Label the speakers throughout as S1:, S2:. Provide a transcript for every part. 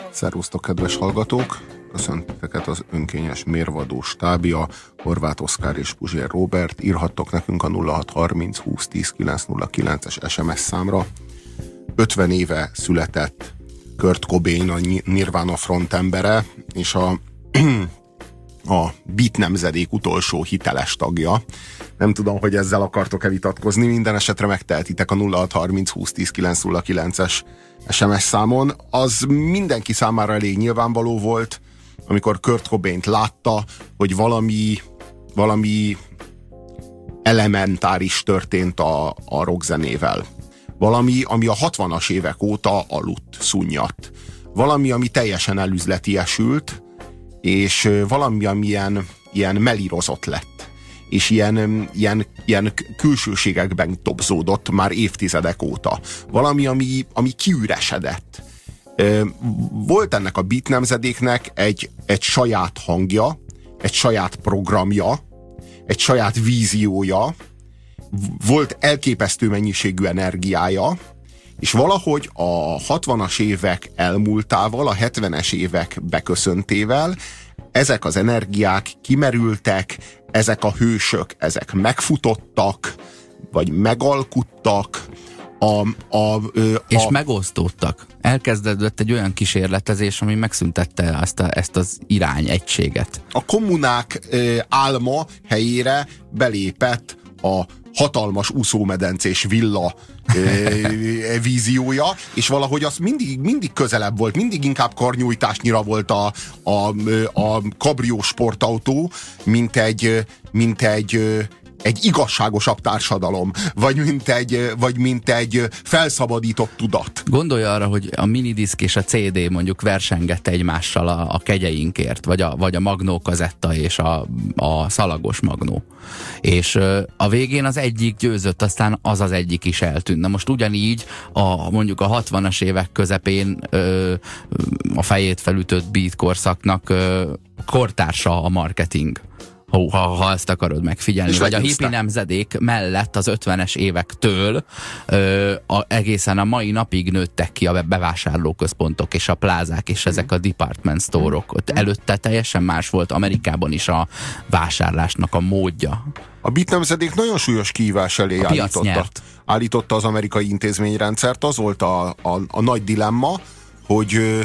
S1: Szervusztok, kedves hallgatók! Köszönteket az önkényes mérvadó stábja, Horváth Oszkár és Puzsér Róbert. Írhattok nekünk a 0630 2010 909-es SMS számra. 50 éve született Kurt Cobain, a Nirvana frontembere, és a Beat nemzedék utolsó hiteles tagja. Nem tudom, hogy ezzel akartok-e vitatkozni, minden esetre megteltitek a 0630 2010 909-es SMS számon. Az mindenki számára elég nyilvánvaló volt, amikor Kurt Cobaint látta, hogy valami elementáris történt a rockzenével. Valami, ami a 60-as évek óta aludt, szunnyat. Valami, ami teljesen elüzletiesült, és valami, ami ilyen melírozott lett. És ilyen külsőségekben tobzódott már évtizedek óta. Valami, ami kiüresedett. Volt ennek a beat nemzedéknek egy saját hangja, egy saját programja, egy saját víziója, volt elképesztő mennyiségű energiája, és valahogy a 60-as évek elmúltával, a 70-es évek beköszöntével ezek az energiák kimerültek, ezek a hősök, ezek megfutottak, vagy megalkuttak,
S2: és megosztódtak. Elkezdődött egy olyan kísérletezés, ami megszüntette ezt az irányegységet.
S1: A kommunák álma helyére belépett a hatalmas úszómedencés villa víziója, és valahogy az mindig közelebb volt, mindig inkább karnyújtásnyira volt a kabrió sportautó, mint egy igazságosabb társadalom, vagy mint egy felszabadított tudat.
S2: Gondolja arra, hogy a minidiszk és a CD mondjuk versengett egymással a kegyeinkért, vagy a magnó kazetta és a szalagos magnó. És a végén az egyik győzött, aztán az egyik is eltűnt. Na most ugyanígy mondjuk a 60-as évek közepén a fejét felütött beat korszaknak kortársa a marketing. Ha ezt akarod megfigyelni. Vagy a hippi nemzedék mellett az 50-es évektől egészen a mai napig nőttek ki a bevásárlóközpontok és a plázák és ezek a department store-ok. Ott előtte teljesen más volt Amerikában is a vásárlásnak a módja.
S1: A beat nemzedék nagyon súlyos kihívás elé állította az amerikai intézményrendszert. Az volt a nagy dilemma, hogy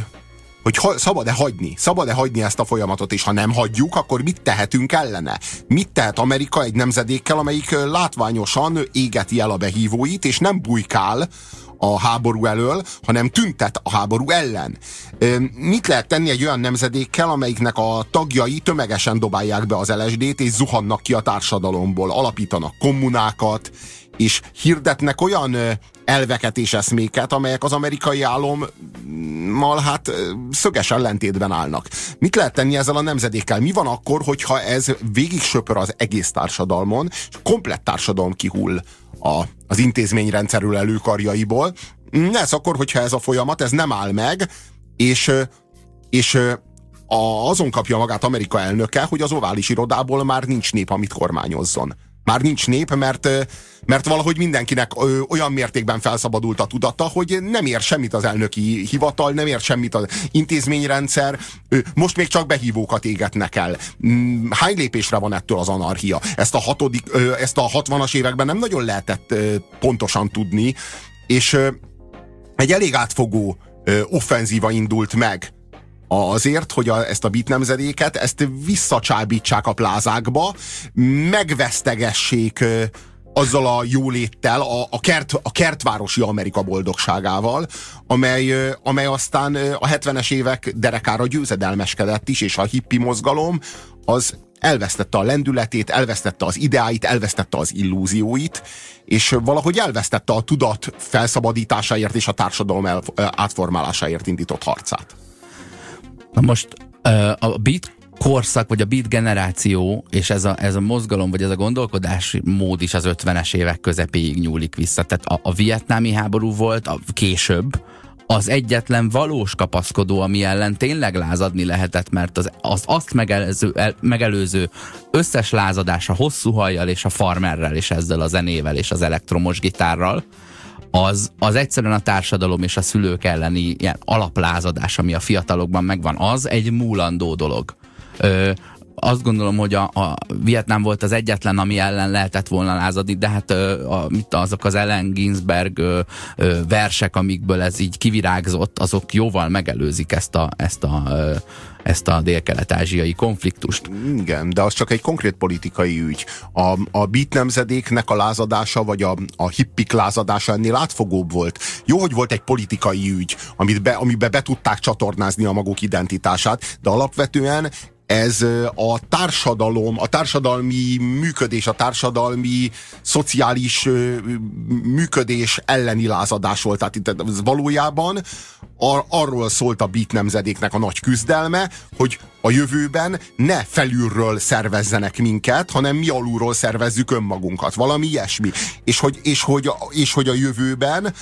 S1: szabad-e hagyni ezt a folyamatot, és ha nem hagyjuk, akkor mit tehetünk ellene? Mit tehet Amerika egy nemzedékkel, amelyik látványosan égeti el a behívóit, és nem bujkál a háború elől, hanem tüntet a háború ellen? Mit lehet tenni egy olyan nemzedékkel, amelyiknek a tagjai tömegesen dobálják be az LSD-t, és zuhannak ki a társadalomból, alapítanak kommunákat, és hirdetnek olyan elveket és eszméket, amelyek az amerikai álommal szöges ellentétben állnak. Mit lehet tenni ezzel a nemzedékkel? Mi van akkor, hogyha ez végig söpör az egész társadalmon, és komplett társadalom kihull az intézményrendszerről előkarjaiból? Ez akkor, hogyha ez a folyamat, ez nem áll meg, és azon kapja magát Amerika elnöke, hogy az ovális irodából már nincs nép, amit kormányozzon. Már nincs nép, mert valahogy mindenkinek olyan mértékben felszabadult a tudata, hogy nem ér semmit az elnöki hivatal, nem ér semmit az intézményrendszer, most még csak behívókat égetnek el. Hány lépésre van ettől az anarchia? Ezt a 60-as években nem nagyon lehetett pontosan tudni, és egy elég átfogó offenzíva indult meg azért, hogy ezt a beat nemzedéket, ezt visszacsábítsák a plázákba, megvesztegessék azzal a jóléttel, a kertvárosi Amerika boldogságával, amely aztán a 70-es évek derekára győzedelmeskedett is, és a hippi mozgalom az elvesztette a lendületét, elvesztette az ideáit, elvesztette az illúzióit, és valahogy elvesztette a tudat felszabadításáért és a társadalom átformálásáért indított harcát.
S2: Na most a beat korszak, vagy a beat generáció, és ez a mozgalom, vagy ez a gondolkodási mód is az 50-es évek közepéig nyúlik vissza. Tehát a vietnámi háború volt később az egyetlen valós kapaszkodó, ami ellen tényleg lázadni lehetett, mert azt megelőző összes lázadás a hosszú hajjal és a farmerrel, és ezzel a zenével és az elektromos gitárral, az egyszerűen a társadalom és a szülők elleni ilyen alaplázadás, ami a fiatalokban megvan, az egy múlandó dolog. Azt gondolom, hogy a Vietnám volt az egyetlen, ami ellen lehetett volna lázadni, de hát azok az Allen Ginsberg versek, amikből ez így kivirágzott, azok jóval megelőzik ezt a dél-kelet-ázsiai konfliktust.
S1: Igen, de az csak egy konkrét politikai ügy. A beat nemzedéknek a lázadása, vagy a hippik lázadása ennél átfogóbb volt. Jó, hogy volt egy politikai ügy, amiben be tudták csatornázni a maguk identitását, de alapvetően ez a társadalmi működés, a társadalmi szociális működés elleni lázadás volt. Tehát itt valójában arról szólt a beat nemzedéknek a nagy küzdelme, hogy a jövőben ne felülről szervezzenek minket, hanem mi alulról szervezzük önmagunkat. Valami ilyesmi. És hogy a jövőben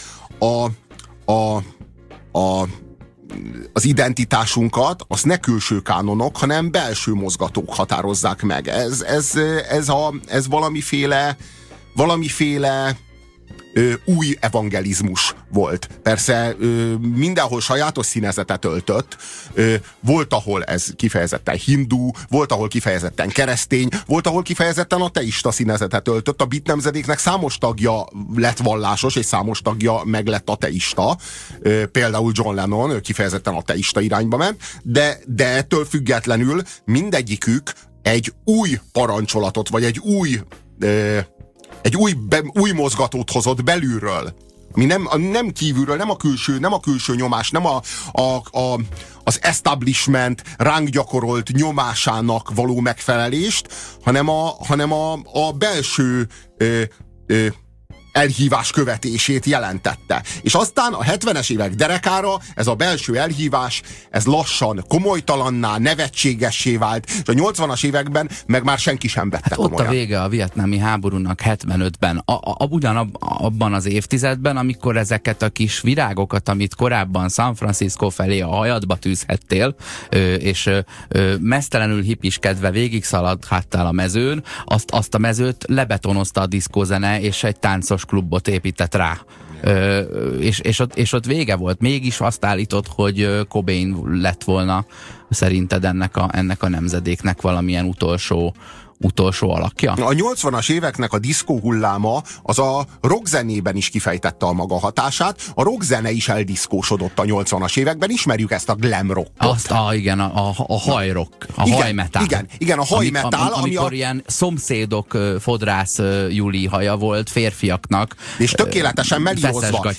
S1: az identitásunkat, azt ne külső kánonok, hanem belső mozgatók határozzák meg. Ez valamiféle új evangelizmus volt. Persze mindenhol sajátos színezetet öltött. Volt, ahol ez kifejezetten hindu, volt, ahol kifejezetten keresztény, volt, ahol kifejezetten ateista színezetet öltött. A beat nemzedéknek számos tagja lett vallásos, és számos tagja meg lett ateista. Például John Lennon, ő kifejezetten ateista irányba ment, de ettől függetlenül mindegyikük egy új parancsolatot, vagy egy új mozgatót hozott belülről, ami nem kívülről, nem a külső nyomás, nem az establishment ránk gyakorolt nyomásának való megfelelést, hanem a belső elhívás követését jelentette. És aztán a 70-es évek derekára ez a belső elhívás, ez lassan komolytalanná, nevetségessé vált, és a 80-as években meg már senki sem vette komolyan.
S2: Ott a vége a vietnámi háborúnak 75-ben, ugyanabban az évtizedben, amikor ezeket a kis virágokat, amit korábban San Francisco felé a hajadba tűzhettél, és meztelenül hippiskedve végig szaladhattál a mezőn, azt a mezőt lebetonozta a diszkózene, és egy táncos klubot épített rá. És ott vége volt. Mégis azt állított, hogy Cobain lett volna szerinted ennek a nemzedéknek valamilyen utolsó alakja?
S1: A 80-as éveknek a diszkó hulláma az a rockzenében is kifejtette a maga hatását. A rockzene is eldiszkósodott a 80-as években. Ismerjük ezt a glam rockot.
S2: Igen, a hajrock, hajmetál.
S1: Igen, a hajmetál.
S2: Amikor ilyen szomszédok fodrász Juli haja volt férfiaknak.
S1: És tökéletesen melírozva.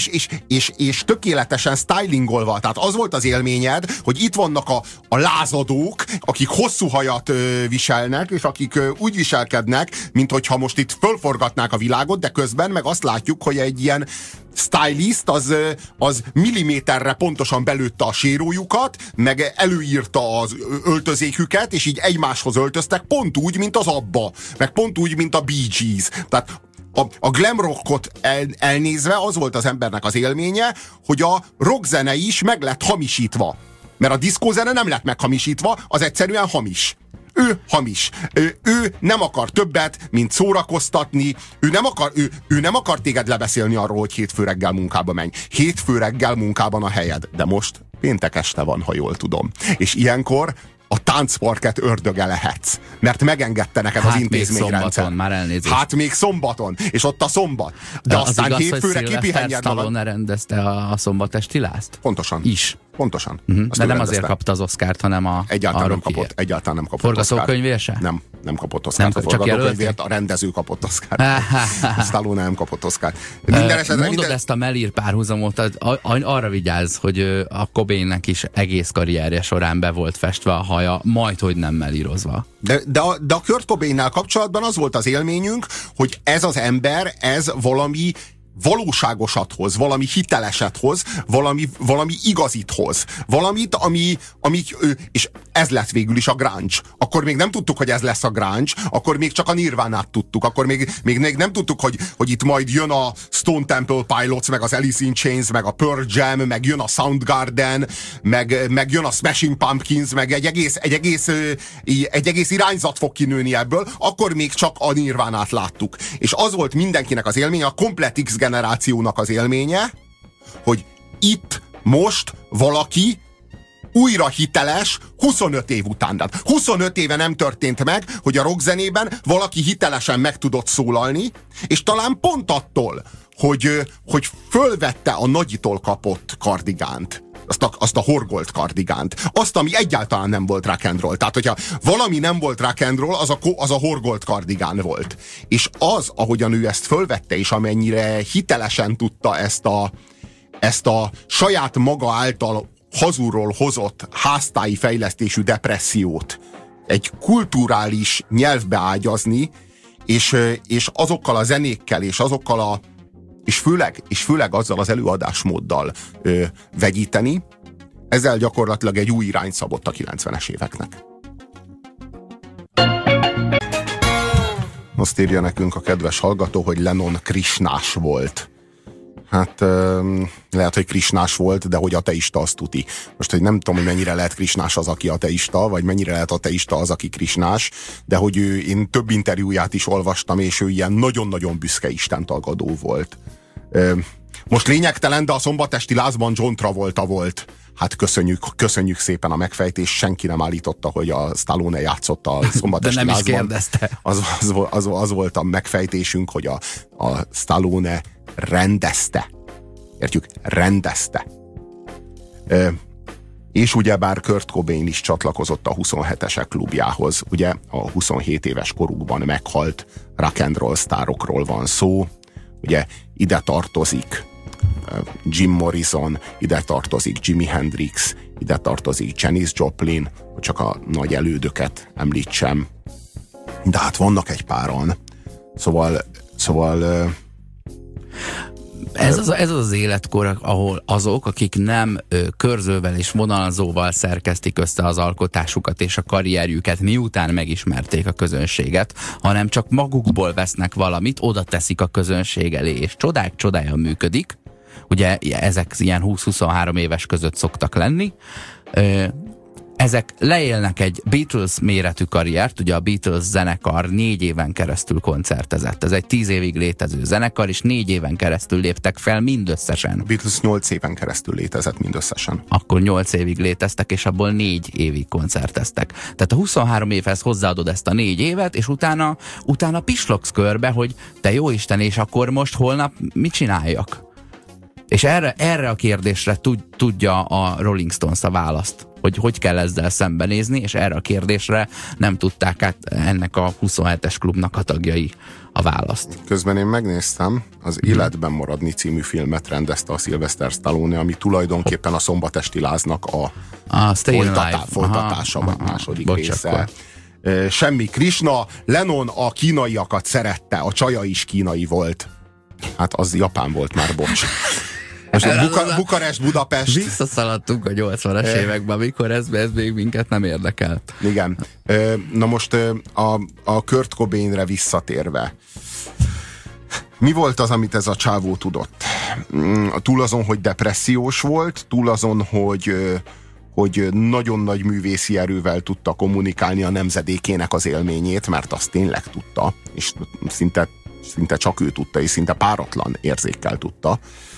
S1: És tökéletesen stylingolva. Tehát az volt az élményed, hogy itt vannak a lázadók, akik hosszú hajat viselnek, és akik úgy viselkednek, mint hogyha most itt fölforgatnák a világot, de közben meg azt látjuk, hogy egy ilyen stylist az milliméterre pontosan belőtte a sérójukat, meg előírta az öltözéküket, és így egymáshoz öltöztek, pont úgy, mint az ABBA, meg pont úgy, mint a Bee Gees. Tehát a glam rockot elnézve az volt az embernek az élménye, hogy a rockzene is meg lett hamisítva. Mert a diszkózene nem lett meghamisítva, az egyszerűen hamis. Ő hamis. Ő nem akar többet, mint szórakoztatni. Ő nem akar téged lebeszélni arról, hogy hétfő reggel munkába menj. Hétfő reggel munkában a helyed. De most péntek este van, ha jól tudom. És ilyenkor a táncparket ördöge lehetsz. Mert megengedte neked az intézményrendszer.
S2: Még szombaton, már elnézést.
S1: Hát még szombaton. És ott a szombat. De
S2: az
S1: aztán
S2: igaz,
S1: hétfőre kipihenjed magad.
S2: Stallone rendezte a szombatesti lázt?
S1: Pontosan.
S2: Is.
S1: Pontosan.
S2: De nem azért kapta az Oscart, hanem
S1: egyáltalán nem kapott
S2: Forgatókönyvér se?
S1: Nem kapott Oscart. A forgatókönyvért a rendező kapott Oscart. Stallone nem kapott Oscart.
S2: Mondod ezt a Melír párhuzamot, arra vigyázz, hogy a Cobainnek is egész karrierje során be volt festve a haja, majdhogy nem melírozva.
S1: De a Kurt Cobainnál kapcsolatban az volt az élményünk, hogy ez az ember, ez valami valóságosat hoz, valami hiteleset hoz, valami igazit hoz. Valamit, és ez lett végül is a grunge. Akkor még nem tudtuk, hogy ez lesz a grunge, akkor még csak a Nirvánát tudtuk, akkor még nem tudtuk, hogy itt majd jön a Stone Temple Pilots, meg az Alice in Chains, meg a Pearl Jam, meg jön a Soundgarden, meg jön a Smashing Pumpkins, meg egy egész irányzat fog kinőni ebből, akkor még csak a Nirvánát láttuk. És az volt mindenkinek az élménye, a komplett X generációnak az élménye, hogy itt most valaki újra hiteles 25 év után. Tehát 25 éve nem történt meg, hogy a rockzenében valaki hitelesen meg tudott szólalni, és talán pont attól, hogy fölvette a nagyitól kapott kardigánt, azt a horgolt kardigánt, azt, ami egyáltalán nem volt rock and roll. Tehát, hogyha valami nem volt rock and roll, az a horgolt kardigán volt. És az, ahogyan ő ezt fölvette, és amennyire hitelesen tudta ezt a saját maga által hazulról hozott háztáji fejlesztésű depressziót egy kulturális nyelvbe ágyazni, és azokkal a zenékkel, és főleg azzal az előadásmóddal vegyíteni, ezzel gyakorlatilag egy új irányt szabott a 90-es éveknek. Azt írja nekünk a kedves hallgató, hogy Lennon krisnás volt. Hát lehet, hogy krisnás volt, de hogy ateista, azt tuti. Most, hogy nem tudom, hogy mennyire lehet krisnás az, aki ateista, vagy mennyire lehet ateista az, aki krisnás, de hogy én több interjúját is olvastam, és ő ilyen nagyon-nagyon büszke istentagadó volt. Most lényegtelen, de a szombatesti lázban John Travolta volt. Hát köszönjük szépen a megfejtést, senki nem állította, hogy a Stallone játszott a szombatesti
S2: de nem
S1: lázban.
S2: Is kérdezte.
S1: Az volt a megfejtésünk, hogy a Stallone rendezte. Értjük? Rendezte. És ugyebár Kurt Cobain is csatlakozott a 27-esek klubjához. Ugye a 27 éves korukban meghalt rock and roll sztárokról van szó. Ugye ide tartozik Jim Morrison, ide tartozik Jimi Hendrix, ide tartozik Janis Joplin, hogy csak a nagy elődöket említsem. De hát vannak egy páran. Szóval
S2: ez az életkor, ahol azok, akik nem körzővel és vonalzóval szerkesztik össze az alkotásukat és a karrierjüket, miután megismerték a közönséget, hanem csak magukból vesznek valamit, oda teszik a közönség elé, és csodák csodája működik. Ugye ezek ilyen 20-23 éves között szoktak lenni. Ezek leélnek egy Beatles méretű karriert, ugye a Beatles zenekar 4 éven keresztül koncertezett. Ez egy 10 évig létező zenekar, és 4 éven keresztül léptek fel mindösszesen.
S1: A Beatles 8 éven keresztül létezett mindösszesen.
S2: Akkor 8 évig léteztek, és abból 4 évig koncerteztek. Tehát a 23 évhez hozzáadod ezt a 4 évet, és utána pislogsz körbe, hogy te jó Isten, és akkor most holnap mit csináljak? És erre a kérdésre tudja a Rolling Stones a választ, hogy kell ezzel szembenézni, és erre a kérdésre nem tudták át ennek a 27-es klubnak a tagjai a választ.
S1: Közben én megnéztem, az Életben maradni című filmet rendezte a Sylvester Stallone, ami tulajdonképpen a szombatesti láznak a folytatása, vagy második része. Semmi Krishna, Lennon a kínaiakat szerette, a csaja is kínai volt. Hát az Japán volt már, bocs. Most Bukarest, Budapest.
S2: Visszaszaladtunk a 80-as években, amikor ez még minket nem érdekelt.
S1: Igen. Na most a Kurt Cobainre visszatérve. Mi volt az, amit ez a csávó tudott? Túl azon, hogy depressziós volt, túl azon, hogy nagyon nagy művészi erővel tudta kommunikálni a nemzedékének az élményét, mert azt tényleg tudta, és szinte csak ő tudta, és szinte páratlan érzékkel tudta.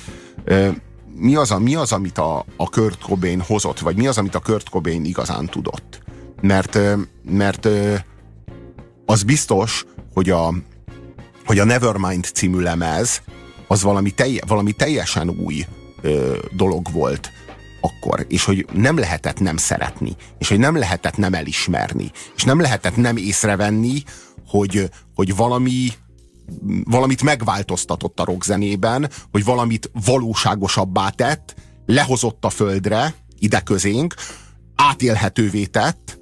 S1: Mi az, amit a Kurt Cobain hozott, vagy mi az, amit a Kurt Cobain igazán tudott? Mert az biztos, hogy a Nevermind című lemez az valami teljesen új dolog volt akkor, és hogy nem lehetett nem szeretni, és hogy nem lehetett nem elismerni, és nem lehetett nem észrevenni, hogy valamit megváltoztatott a rockzenében, hogy valamit valóságosabbá tett, lehozott a földre, ide közénk, átélhetővé tett.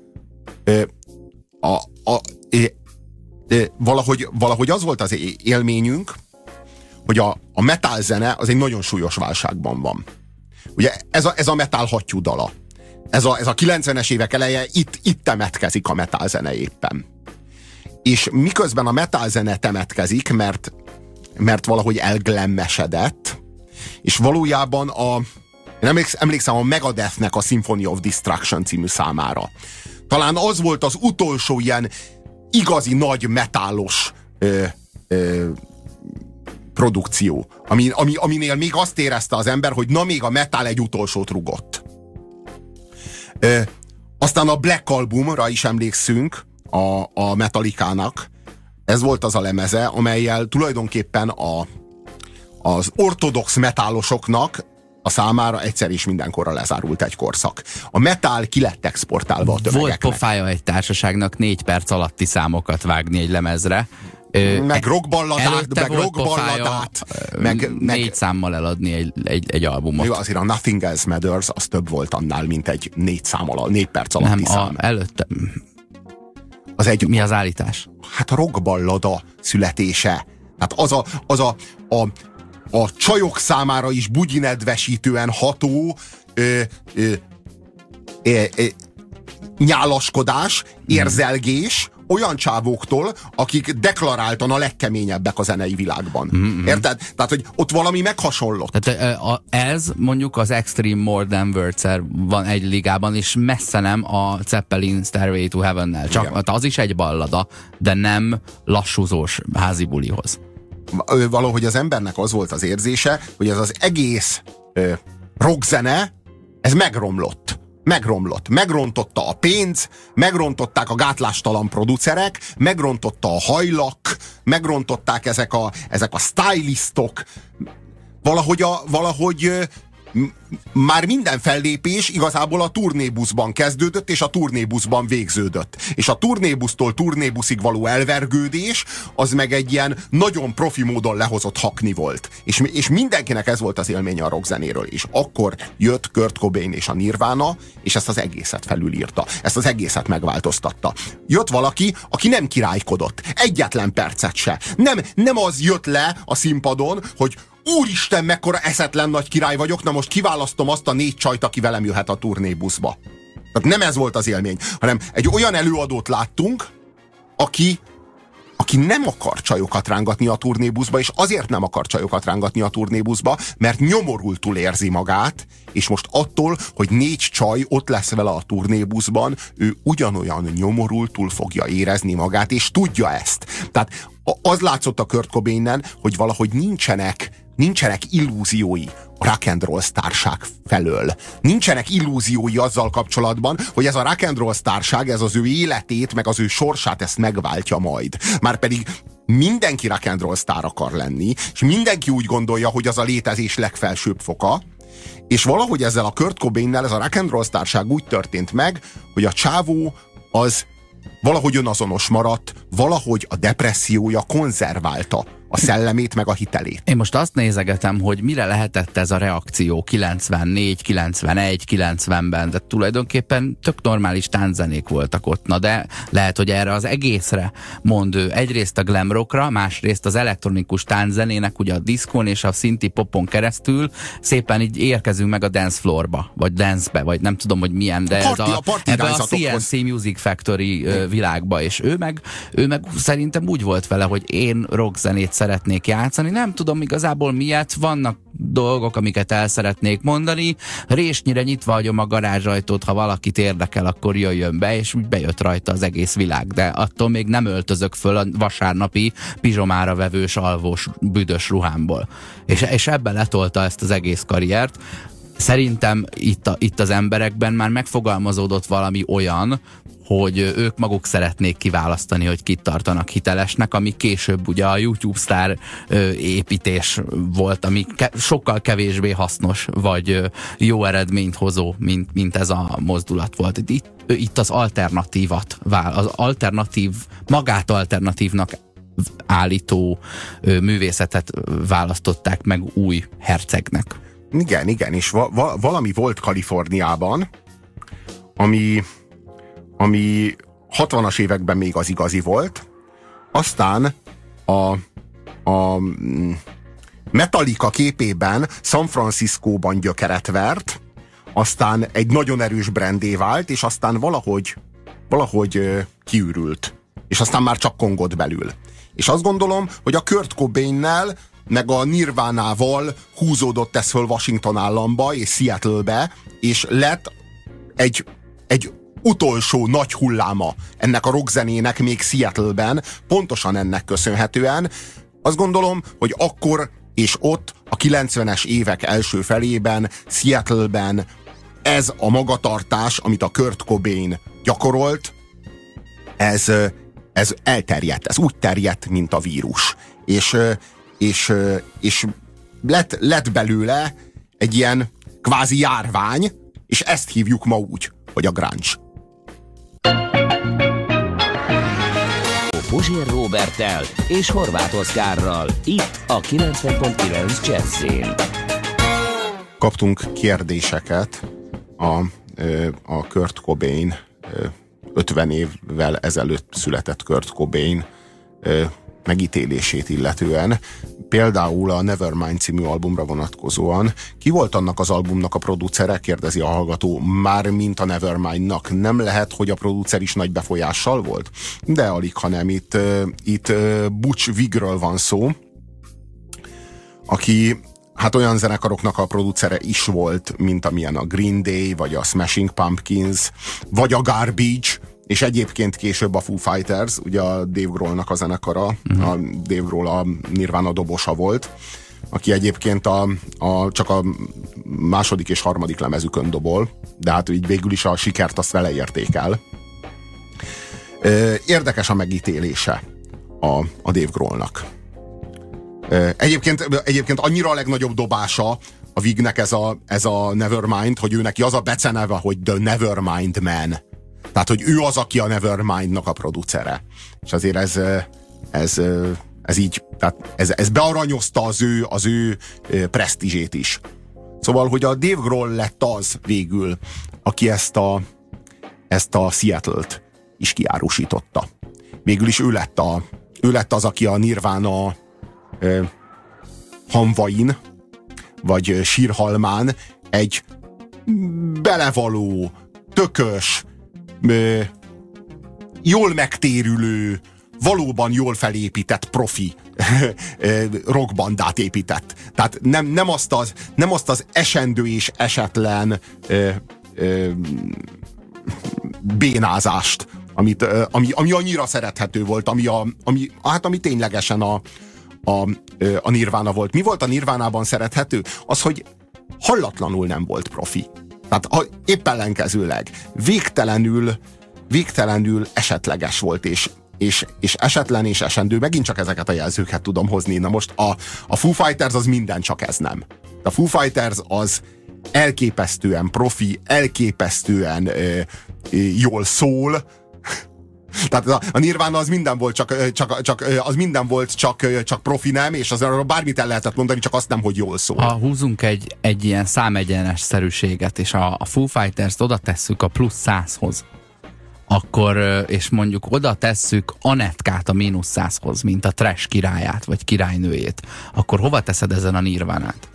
S1: Valahogy az volt az élményünk, hogy a metal zene az egy nagyon súlyos válságban van. Ugye ez a metal hattyúdala. Ez a 90-es évek eleje, itt temetkezik a metal zene éppen. És miközben a metal zene temetkezik, mert valahogy elglemmesedett, és valójában nem emlékszem a Megadethnek a Symphony of Destruction című számára. Talán az volt az utolsó ilyen igazi nagy metálos produkció, aminél még azt érezte az ember, hogy na még a metal egy utolsót rugott. Aztán a Black Albumra is emlékszünk a Metallicának. Ez volt az a lemeze, amellyel tulajdonképpen az ortodox metálosoknak a számára egyszer és mindenkorra lezárult egy korszak. A metal ki lett exportálva a tömegeknek.
S2: Volt pofája egy társaságnak 4 perc alatti számokat vágni egy lemezre.
S1: Meg rockballadát. Meg
S2: 4 számmal eladni egy albumot.
S1: Jó, azért a Nothing Else Matters az több volt annál, mint egy 4 perc alatti
S2: nem,
S1: szám.
S2: Előtte. Mi az állítás?
S1: Hát a rockballada születése. Hát az a csajok számára is bugyinedvesítően ható nyálaskodás, érzelgés olyan csávóktól, akik deklaráltan a legkeményebbek a zenei világban. Érted? Tehát, hogy ott valami meghasonlott.
S2: Tehát, ez mondjuk az Extreme More Than Words-szer van egy ligában, és messze nem a Zeppelin Stairway to Heaven-nel. Csak az is egy ballada, de nem lassúzós házi bulihoz.
S1: Valahogy az embernek az volt az érzése, hogy ez az egész rockzene, ez megromlott. Megrontotta a pénz, megrontották a gátlástalan producerek, megrontotta a hajlak, megrontották ezek a stylistok. Valahogy már minden fellépés igazából a turnébuszban kezdődött, és a turnébuszban végződött. És a turnébusztól turnébuszig való elvergődés, az meg egy ilyen nagyon profi módon lehozott hakni volt. És mindenkinek ez volt az élménye a rockzenéről. És akkor jött Kurt Cobain és a Nirvana, és ezt az egészet felülírta. Ezt az egészet megváltoztatta. Jött valaki, aki nem királykodott. Egyetlen percet se. Nem az jött le a színpadon, hogy úristen, mekkora eszetlen nagy király vagyok, na most kiválasztom azt a 4 csajt, aki velem jöhet a turnébuszba. Tehát nem ez volt az élmény, hanem egy olyan előadót láttunk, aki nem akar csajokat rángatni a turnébuszba, és azért nem akar csajokat rángatni a turnébuszba, mert nyomorultul érzi magát, és most attól, hogy 4 csaj ott lesz vele a turnébuszban, ő ugyanolyan nyomorultul fogja érezni magát, és tudja ezt. Tehát az látszott a Kurt Cobainnen, hogy valahogy nincsenek illúziói a rock and roll sztárság felől. Nincsenek illúziói azzal kapcsolatban, hogy ez a rock and roll sztárság, ez az ő életét, meg az ő sorsát, ezt megváltja majd. Márpedig mindenki rock and roll sztár akar lenni, és mindenki úgy gondolja, hogy az a létezés legfelsőbb foka, és valahogy ezzel a Kurt Cobainnel ez a rock and roll sztárság úgy történt meg, hogy a csávó az valahogy önazonos maradt, valahogy a depressziója konzerválta a szellemét meg a hitelét.
S2: Én most azt nézegetem, hogy mire lehetett ez a reakció 94, 91, 90-ben, de tulajdonképpen tök normális tánczenék voltak ott, na de lehet, hogy erre az egészre mond ő egyrészt a glam rockra, másrészt az elektronikus tánczenének, ugye a diszkon és a szinti popon keresztül szépen így érkezünk meg a dance floorba, vagy dance-be, vagy nem tudom, hogy milyen, de ebbe a CNC Music Factory világba, és ő meg szerintem úgy volt vele, hogy én rockzenét szeretnék játszani, nem tudom igazából miért, vannak dolgok, amiket el szeretnék mondani, résnyire nyitva hagyom a garázsajtót, ha valakit érdekel, akkor jöjjön be, és úgy bejött rajta az egész világ, de attól még nem öltözök föl a vasárnapi pizsomára vevős, alvós, büdös ruhámból. És ebben letolta ezt az egész karriert. Szerintem itt az emberekben már megfogalmazódott valami olyan, hogy ők maguk szeretnék kiválasztani, hogy kit tartanak hitelesnek, ami később ugye a YouTube sztár építés volt, ami sokkal kevésbé hasznos, vagy jó eredményt hozó, mint ez a mozdulat volt. Itt az alternatívat, magát alternatívnak állító művészetet választották meg új hercegnek.
S1: Igen, és valami volt Kaliforniában, ami 60-as években még az igazi volt, aztán a Metallica képében San Franciscóban gyökeret vert, aztán egy nagyon erős brandé vált, és aztán valahogy kiürült. És aztán már csak kongott belül. És azt gondolom, hogy a Kurt Cobainnel meg a Nirvánával húzódott ez föl Washington államba és Seattle-be, és lett egy utolsó nagy hulláma ennek a rockzenének még Seattle-ben, pontosan ennek köszönhetően, Azt gondolom, hogy akkor és ott a 90-es évek első felében Seattle-ben ez a magatartás, amit a Kurt Cobain gyakorolt, ez elterjedt, ez úgy terjedt, mint a vírus. És lett belőle egy ilyen kvázi járvány, és ezt hívjuk ma úgy, hogy a grunge.
S3: Puzsér Róberttel és Horváth Oszkárral, itt a 90.9 Jazzyn.
S1: Kaptunk kérdéseket a Kurt Cobain, 50 évvel ezelőtt született Kurt Cobain megítélését illetően. Például a Nevermind című albumra vonatkozóan. Ki volt annak az albumnak a producere? Kérdezi a hallgató. Mármint a Nevermindnak. Nem lehet, hogy a producer is nagy befolyással volt? De alig, hanem itt Butch Vigről van szó, aki hát olyan zenekaroknak a producere is volt, mint amilyen a Green Day, vagy a Smashing Pumpkins, vagy a Garbage, és egyébként később a Foo Fighters, ugye a Dave Grohlnak a zenekara, a Dave Grohl a Nirvana dobosa volt, aki egyébként csak a második és harmadik lemezükön dobol, de hát így végül is a sikert azt vele érték el. Érdekes a megítélése a Dave Grohlnak. Egyébként annyira a legnagyobb dobása a Vignek ez a Nevermind, hogy ő neki az a beceneve, hogy The Nevermind Man. Tehát, hogy ő az, aki a Nevermindnak a producere. És azért ez így, tehát ez bearanyozta az ő presztízsét is. Szóval, hogy a Dave Grohl lett az végül, aki ezt a Seattle-t is kiárusította. Végül is ő lett az, aki a Nirvana hamvain, vagy sírhalmán egy belevaló, tökös, jól megtérülő, valóban jól felépített profi rockbandát épített. Tehát nem azt az esendő és esetlen bénázást, ami annyira szerethető volt, ami ténylegesen a Nirvana volt. Mi volt a Nirvánában szerethető? Az, hogy hallatlanul nem volt profi. Tehát épp ellenkezőleg végtelenül esetleges volt, és esetlen és esendő. Megint csak ezeket a jelzőket tudom hozni. Na most a Foo Fighters az minden, csak ez nem. A Foo Fighters az elképesztően profi, elképesztően jól szól. Tehát a Nirvana az minden volt, csak profi nem, és arról bármit el lehetett mondani, csak azt nem, hogy jól szól.
S2: Ha húzunk egy ilyen számegyenes-szerűséget, és a Foo Fighters-t oda tesszük a plusz 100-hoz, akkor, és mondjuk oda tesszük Anetkát a mínusz 100-hoz, mint a trash királyát, vagy királynőjét, akkor hova teszed ezen a Nirvánát?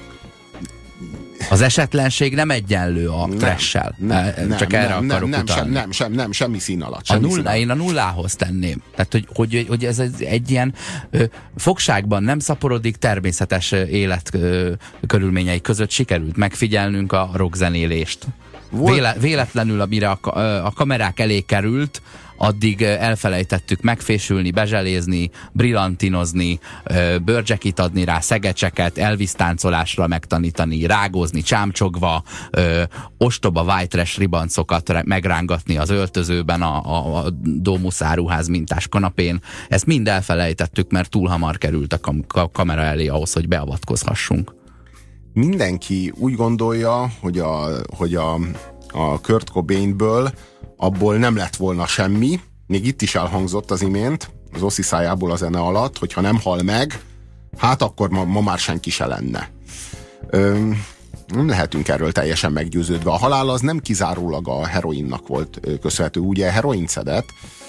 S2: Az esetlenség nem egyenlő a trash-sel. Csak erre akarok utalni.
S1: Nem, semmi szín alatt.
S2: Én a nullához tenném. Tehát, hogy ez egy ilyen fogságban nem szaporodik, természetes élet körülményei között sikerült megfigyelnünk a rockzenélést. Véletlenül, amire a kamerák elé került, addig elfelejtettük megfésülni, bezselézni, brillantinozni, bőrcsekit adni rá, szegecseket, Elvis-táncolásra megtanítani, rágózni csámcsogva, ostoba white trash ribancokat megrángatni az öltözőben a Domus áruház mintás kanapén. Ezt mind elfelejtettük, mert túl hamar került a kamera elé ahhoz, hogy beavatkozhassunk.
S1: Mindenki úgy gondolja, hogy a Kurt Cobainből abból nem lett volna semmi, még itt is elhangzott az imént, az Oszi szájából a zene alatt, hogyha nem hal meg, hát akkor ma már senki se lenne. Nem lehetünk erről teljesen meggyőződve. A halál az nem kizárólag a heroinnak volt köszönhető. Ugye heroin szedett.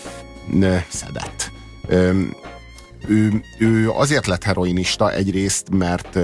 S1: Ő azért lett heroinista egyrészt, mert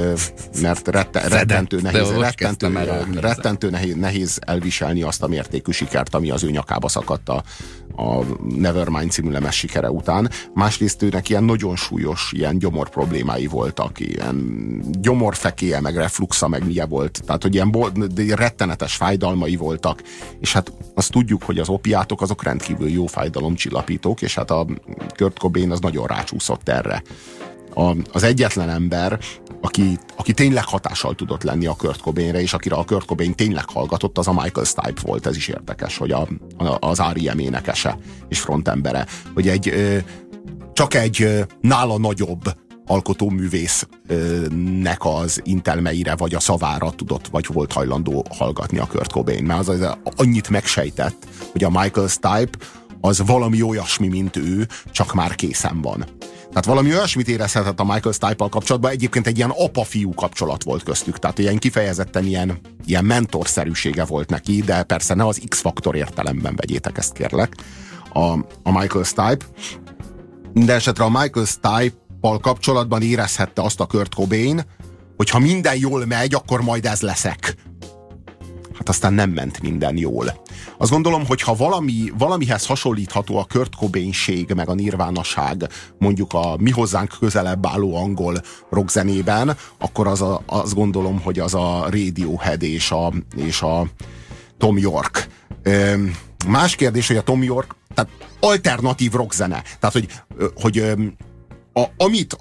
S1: rettentő nehéz elviselni azt a mértékű sikert, ami az ő nyakába szakadt a Nevermind című lemez sikere után. Másrészt őnek ilyen nagyon súlyos ilyen gyomor problémái voltak, ilyen gyomorfekéje, meg refluxa, meg milyen volt. Tehát, hogy ilyen rettenetes fájdalmai voltak, és hát azt tudjuk, hogy az opiátok azok rendkívül jó fájdalomcsillapítók, és hát a Kurt Cobain az nagyon rácsúszott erre. az egyetlen ember, aki tényleg hatással tudott lenni a Kurt Cobainre, és akire a Kurt Cobain tényleg hallgatott, az a Michael Stipe volt. Ez is érdekes, hogy az R.E.M. énekese és frontembere, hogy csak egy nála nagyobb alkotóművésznek az intelmeire vagy a szavára tudott, vagy volt hajlandó hallgatni a Kurt Cobain. Mert az annyit megsejtett, hogy a Michael Stipe az valami olyasmi, mint ő, csak már készen van. Tehát valami olyasmit érezhetett a Michael Stipe-al kapcsolatban, egyébként egy ilyen apa-fiú kapcsolat volt köztük, tehát ilyen kifejezetten ilyen mentorszerűsége volt neki, de persze ne az X-faktor értelemben vegyétek ezt, kérlek, a Michael Stipe. Minden esetre a Michael Stipe-al kapcsolatban érezhette azt a Kurt Cobain, hogy ha minden jól megy, akkor majd ez leszek. Hát aztán nem ment minden jól. Azt gondolom, hogy ha valamihez hasonlítható a Kurt Cobain-ség, meg a nirvánaság, mondjuk a mi hozzánk közelebb álló angol rockzenében, akkor azt gondolom, hogy az a Radiohead és a Tom York. Más kérdés, hogy a Tom York, tehát alternatív rockzene. Tehát, hogy amit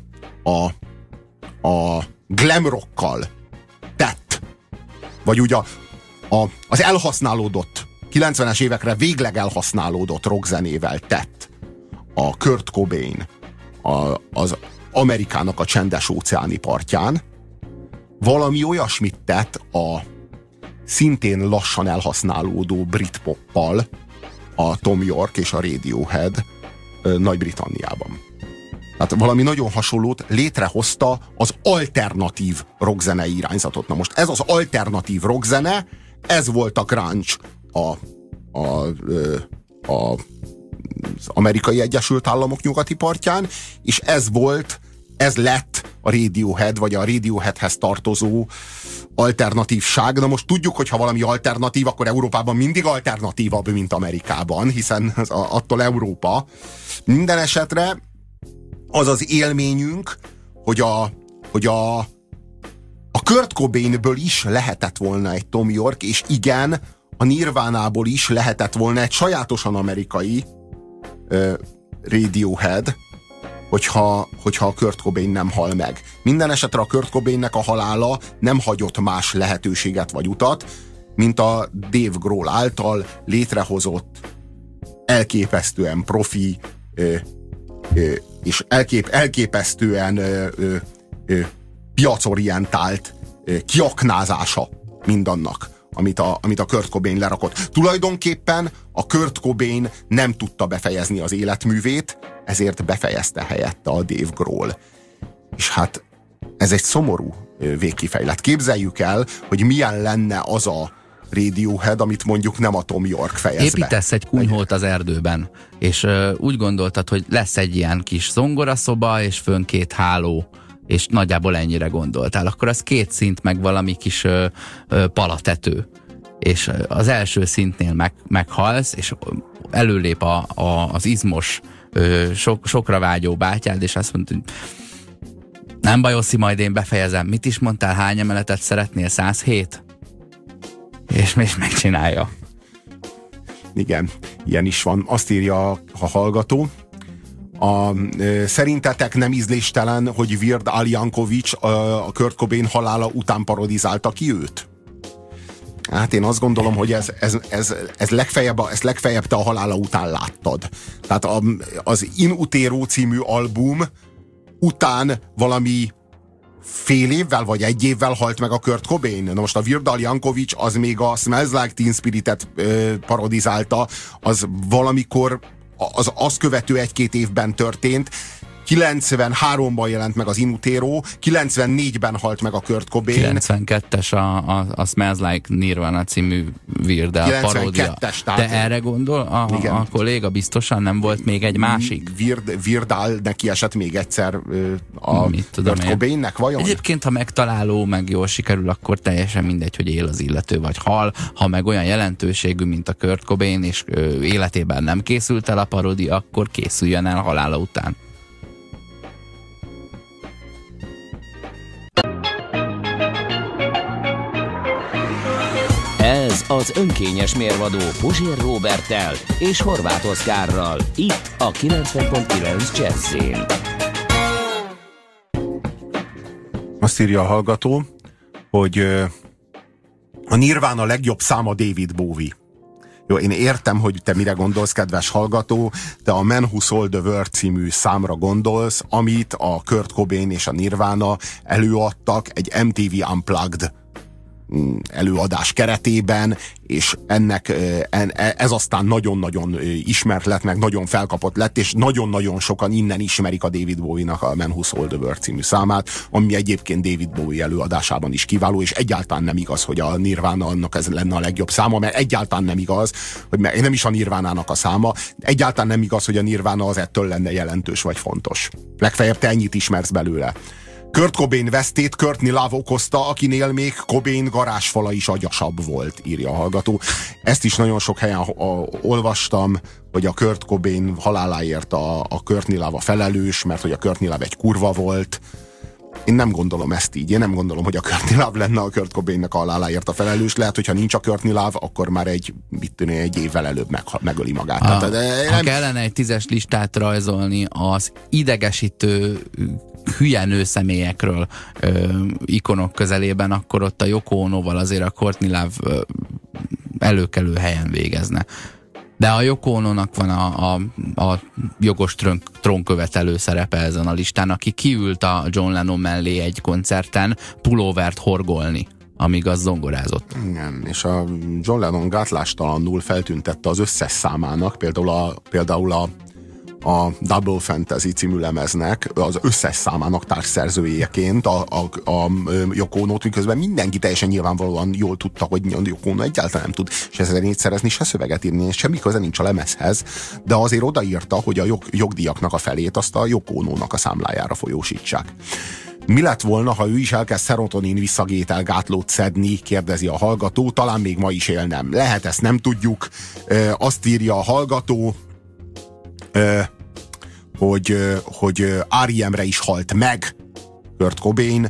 S1: a glam rockkal tett, vagy ugye az elhasználódott, 90-es évekre végleg elhasználódott rockzenével tett a Kurt Cobain az Amerikának a csendes óceáni partján, valami olyasmit tett a szintén lassan elhasználódó britpoppal a Tom York és a Radiohead Nagy-Britanniában. Tehát valami nagyon hasonlót létrehozta az alternatív rockzenei irányzatot. Na most ez az alternatív rockzene, ez volt a grunge az Amerikai Egyesült Államok nyugati partján, és ez lett a Radiohead, vagy a Radioheadhez tartozó alternatívság. Na most tudjuk, hogy ha valami alternatív, akkor Európában mindig alternatívabb, mint Amerikában, hiszen attól Európa. Minden esetre az az élményünk, hogy a Kurt Cobainből is lehetett volna egy Tom York, és igen, a Nirvánából is lehetett volna egy sajátosan amerikai Radiohead, hogyha a Kurt Cobain nem hal meg. Minden esetre a Kurt Cobainnek a halála nem hagyott más lehetőséget vagy utat, mint a Dave Grohl által létrehozott elképesztően profi és elképesztően piacorientált kiaknázása mindannak, amit a Kurt Cobain lerakott. Tulajdonképpen a Kurt Cobain nem tudta befejezni az életművét, ezért befejezte helyette a Dave Grohl. És hát ez egy szomorú végkifejlet. Képzeljük el, hogy milyen lenne az a Radiohead, amit mondjuk nem a Tom York fejez be.
S2: Építesz egy kunyhót az erdőben, és úgy gondoltad, hogy lesz egy ilyen kis zongoraszoba, és fönn 2 háló, és nagyjából ennyire gondoltál. Akkor az 2 szint, meg valami kis palatető. És az első szintnél meghalsz, és előlép az izmos, sokra vágyó bátyád, és azt mondta, hogy nem baj, Oszi, majd én befejezem. Mit is mondtál, hány emeletet szeretnél? 107? És megcsinálja.
S1: Igen, ilyen is van. Azt írja a hallgató, szerintetek nem ízléstelen, hogy Weird Al Yankovic a Kurt Cobain halála után parodizálta ki őt? Hát én azt gondolom, hogy ez legfeljebb te a halála után láttad. Tehát az In Utero című album után valami fél évvel vagy 1 évvel halt meg a Kurt Cobain. Na most a Weird Al Yankovic az még a Smells Like Teen Spirit-et parodizálta, az valamikor azt követő 1-2 évben történt. 93-ban jelent meg az In Utero, 94-ben halt meg a Kurt Cobain.
S2: 92-es a Smells Like Nirvana című Weird Al paródia. De erre gondol a kolléga? Biztosan nem volt még egy másik?
S1: Weird Al neki esett még egyszer a Kurt Cobainnek, vajon?
S2: Egyébként, ha megtaláló, meg jól sikerül, akkor teljesen mindegy, hogy él az illető vagy hal. Ha meg olyan jelentőségű, mint a Kurt Cobain, és életében nem készült el a paródia, akkor készüljen el halála után.
S3: Ez az önkényes mérvadó Puzsér Róberttel és Horváth Oszkárral, itt a 90.9 Jazzyn.
S1: Azt írja a hallgató, hogy a Nirvana legjobb száma David Bowie. Jó, én értem, hogy te mire gondolsz, kedves hallgató, te a Man Who Sold the World című számra gondolsz, amit a Kurt Cobain és a Nirvana előadtak egy MTV Unplugged előadás keretében, és ez aztán nagyon-nagyon ismert lett, meg nagyon felkapott lett, és nagyon-nagyon sokan innen ismerik a David Bowie-nak a Man Who Sold the World című számát, ami egyébként David Bowie előadásában is kiváló, és egyáltalán nem igaz, hogy a Nirvana annak ez lenne a legjobb száma, mert egyáltalán nem igaz, hogy nem is a Nirvánának a száma, egyáltalán nem igaz, hogy a Nirvana az ettől lenne jelentős vagy fontos. Legfeljebb te ennyit ismersz belőle. Kurt Cobain vesztét Courtney Love okozta, akinél még Cobain garázsfala is agyasabb volt, írja a hallgató. Ezt is nagyon sok helyen olvastam, hogy a Kurt Cobain haláláért a Courtney Love a felelős, mert hogy a Courtney Love egy kurva volt. Én nem gondolom ezt így. Én nem gondolom, hogy a Courtney Love lenne a Kurt Cobainnek a haláláért a felelős. Lehet, hogyha nincs a Courtney Love, akkor már egy évvel előbb megöli magát.
S2: Ha kellene egy 10-es listát rajzolni az idegesítő hülye nőszemélyekről ikonok közelében, akkor ott a Yoko Onoval azért a Courtney Love előkelő helyen végezne. De a Yoko Ono-nak van a jogos trónkövetelő szerepe ezen a listán, aki kiült a John Lennon mellé egy koncerten pulóvert horgolni, amíg az zongorázott.
S1: Igen, és a John Lennon gátlástalanul feltüntette az összes számának, például a Double Fantasy című lemeznek az összes számának társszerzőjeként a Yoko Ono-t, miközben mindenki teljesen nyilvánvalóan jól tudta, hogy Yoko Ono egyáltalán nem tud se zenét szerezni, se szöveget írni, és semmi köze nincs a lemezhez, de azért odaírta, hogy a jogdíjaknak a felét azt a Yoko Ono-nak a számlájára folyósítsák. Mi lett volna, ha ő is elkezd szerotonin visszagételgátlót szedni, kérdezi a hallgató, talán még ma is élnem. Lehet, ezt nem tudjuk. Azt írja a hallgató, hogy R.E.M-re is halt meg Kurt Cobain,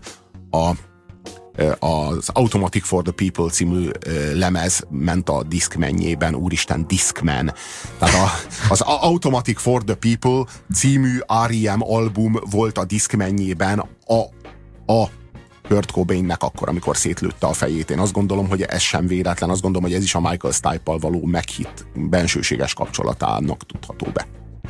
S1: az Automatic for the People című lemez ment a Discmanjében, úristen, Discman. Tehát az Automatic for the People című R.E.M album volt a Discmanjében a Kurt Cobainnek akkor, amikor szétlőtte a fejét. Én azt gondolom, hogy ez sem véletlen, azt gondolom, hogy ez is a Michael Stipe-al való meghitt bensőséges kapcsolatának tudható be.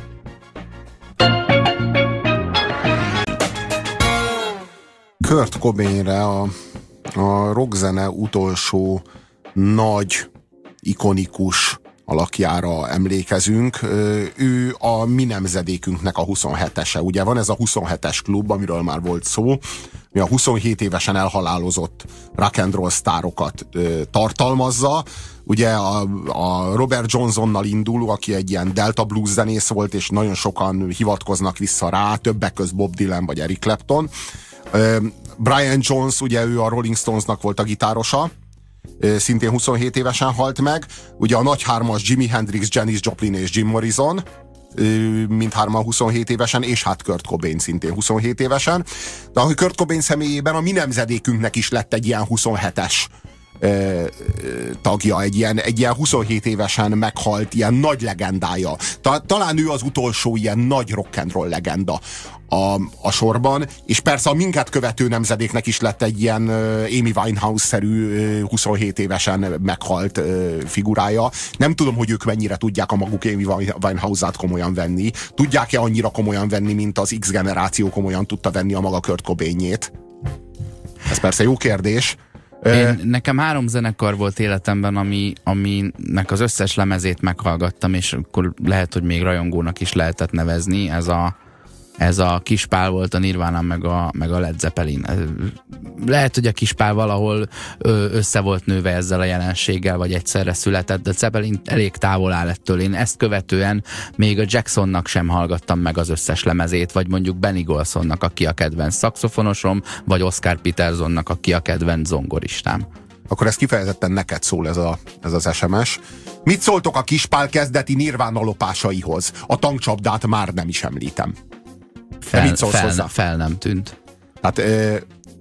S1: Kurt Cobainre a rockzene utolsó nagy, ikonikus alakjára emlékezünk. Ő a mi nemzedékünknek a 27-ese. Ugye van ez a 27-es klub, amiről már volt szó, mi a 27 évesen elhalálozott rock and roll sztárokat tartalmazza. Ugye a Robert Johnsonnal indul, aki egy ilyen Delta blues zenész volt, és nagyon sokan hivatkoznak vissza rá, többek között Bob Dylan vagy Eric Clapton. Brian Jones, ugye ő a Rolling Stonesnak volt a gitárosa, szintén 27 évesen halt meg. Ugye a nagy hármas Jimi Hendrix, Janis Joplin és Jim Morrison, mindhárman 27 évesen, és hát Kurt Cobain szintén 27 évesen. De a Kurt Cobain személyében a mi nemzedékünknek is lett egy ilyen 27-es tagja, egy ilyen 27 évesen meghalt ilyen nagy legendája. Talán ő az utolsó ilyen nagy rock'n'roll legenda a sorban, és persze a minket követő nemzedéknek is lett egy ilyen Amy Winehouse-szerű 27 évesen meghalt figurája. Nem tudom, hogy ők mennyire tudják a maguk Amy Winehouse-át komolyan venni. Tudják-e annyira komolyan venni, mint az X generáció komolyan tudta venni a maga Kurt Cobainjét? Ez persze jó kérdés.
S2: Nekem 3 zenekar volt életemben, aminek az összes lemezét meghallgattam, és akkor lehet, hogy még rajongónak is lehetett nevezni. Ez a Kispál volt, a Nirvana meg a Led Zeppelin. Lehet, hogy a Kispál valahol össze volt nőve ezzel a jelenséggel, vagy egyszerre született, de Zeppelin elég távol áll ettől. Én ezt követően még a Jacksonnak sem hallgattam meg az összes lemezét, vagy mondjuk Benny Golsonnak, aki a kedvenc szaxofonosom, vagy Oscar Petersonnak, aki a kedvenc zongoristám.
S1: Akkor ez kifejezetten neked szól ez az SMS. Mit szóltok a Kispál kezdeti Nirvana lopásaihoz? A tankcsapdát már nem is említem.
S2: Fel nem tűnt.
S1: Tehát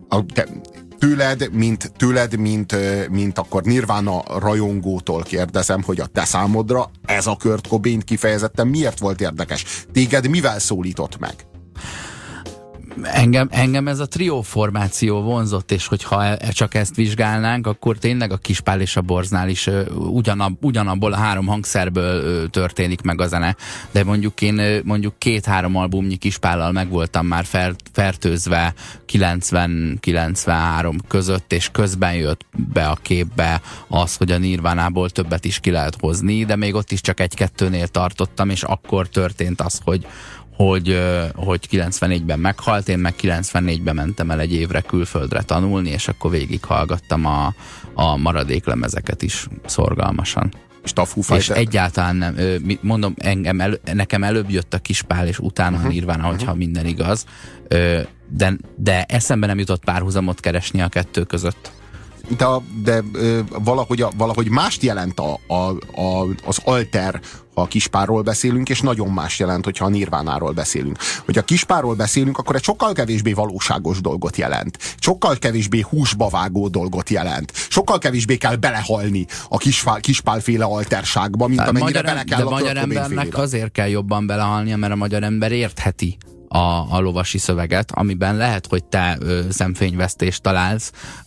S1: tőled, mint akkor Nirvana rajongótól kérdezem, hogy a te számodra ez a Kurt Cobain kifejezetten miért volt érdekes? Téged mivel szólított meg?
S2: Engem ez a trió formáció vonzott, és hogyha csak ezt vizsgálnánk, akkor tényleg a Kispál és a Borznál is ugyanabból a 3 hangszerből történik meg a zene. De mondjuk én 2-3 albumnyi Kispállal meg voltam már fertőzve 90-93 között, és közben jött be a képbe az, hogy a Nirvánából többet is ki lehet hozni, de még ott is csak 1-2-nél tartottam, és akkor történt az, hogy 94-ben meghalt, én meg 94-ben mentem el egy évre külföldre tanulni, és akkor végighallgattam a maradéklemezeket is szorgalmasan. És egyáltalán nem, mondom, nekem előbb jött a Kispál, és utána a Nirvana, hogyha minden igaz, de eszembe nem jutott párhuzamot keresni a kettő között.
S1: De valahogy mást jelent az alter, ha a Kispárról beszélünk, és nagyon más jelent, hogyha a Nirvánáról beszélünk. Hogyha a Kispárról beszélünk, akkor egy sokkal kevésbé valóságos dolgot jelent. Sokkal kevésbé húsba vágó dolgot jelent. Sokkal kevésbé kell belehalni a Kispálféle alterságba, mint amennyire bele kell a
S2: magyar embernek azért kell jobban belehalnia, mert a magyar ember értheti a lovasi szöveget, amiben lehet, hogy te szemfényvesztést találsz.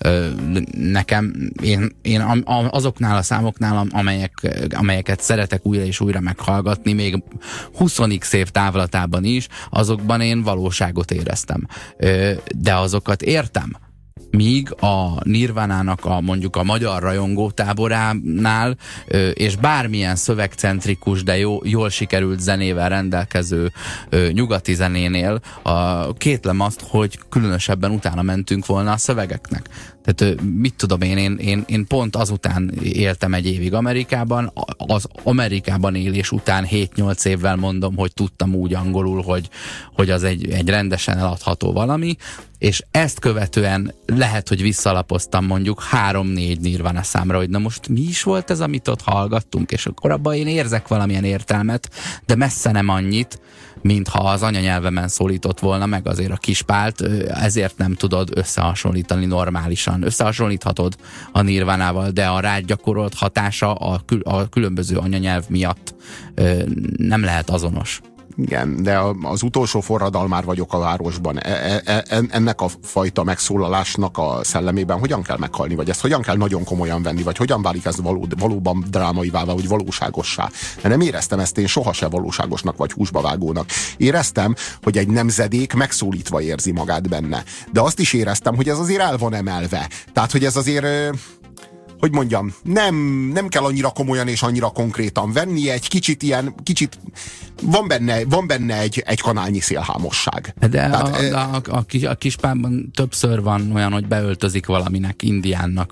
S2: Nekem, én azoknál a számoknál, amelyeket szeretek újra és újra meghallgatni, még 20x év távlatában is, azokban én valóságot éreztem. De azokat értem. Míg a Nirvánának mondjuk a magyar rajongó táboránál, és bármilyen szövegcentrikus, de jól sikerült zenével rendelkező nyugati zenénél kétlem azt, hogy különösebben utána mentünk volna a szövegeknek. Tehát mit tudom én pont azután éltem egy évig Amerikában, az Amerikában élés után 7-8 évvel mondom, hogy tudtam úgy angolul, hogy az egy rendesen eladható valami, és ezt követően lehet, hogy visszalapoztam mondjuk 3-4 Nirvana számra, hogy na most mi is volt ez, amit ott hallgattunk, és akkor abban én érzek valamilyen értelmet, de messze nem annyit, mintha az anyanyelvemen szólított volna meg azért a Kispált, ezért nem tudod összehasonlítani normálisan. Összehasonlíthatod a Nirvánával, de a rád gyakorolt hatása a különböző anyanyelv miatt nem lehet azonos.
S1: Igen, de az utolsó forradalmár vagyok a városban. Ennek a fajta megszólalásnak a szellemében hogyan kell meghalni, vagy ezt hogyan kell nagyon komolyan venni, vagy hogyan válik ez valóban drámaivá, vagy valóságossá. De nem éreztem ezt én sohasem valóságosnak, vagy húsba vágónak. Éreztem, hogy egy nemzedék megszólítva érzi magát benne. De azt is éreztem, hogy ez azért el van emelve. Tehát, hogy ez azért... hogy mondjam, nem kell annyira komolyan és annyira konkrétan venni, egy kicsit van benne egy kanálnyi szélhámosság.
S2: De a Kispálban többször van olyan, hogy beöltözik valaminek, indiánnak,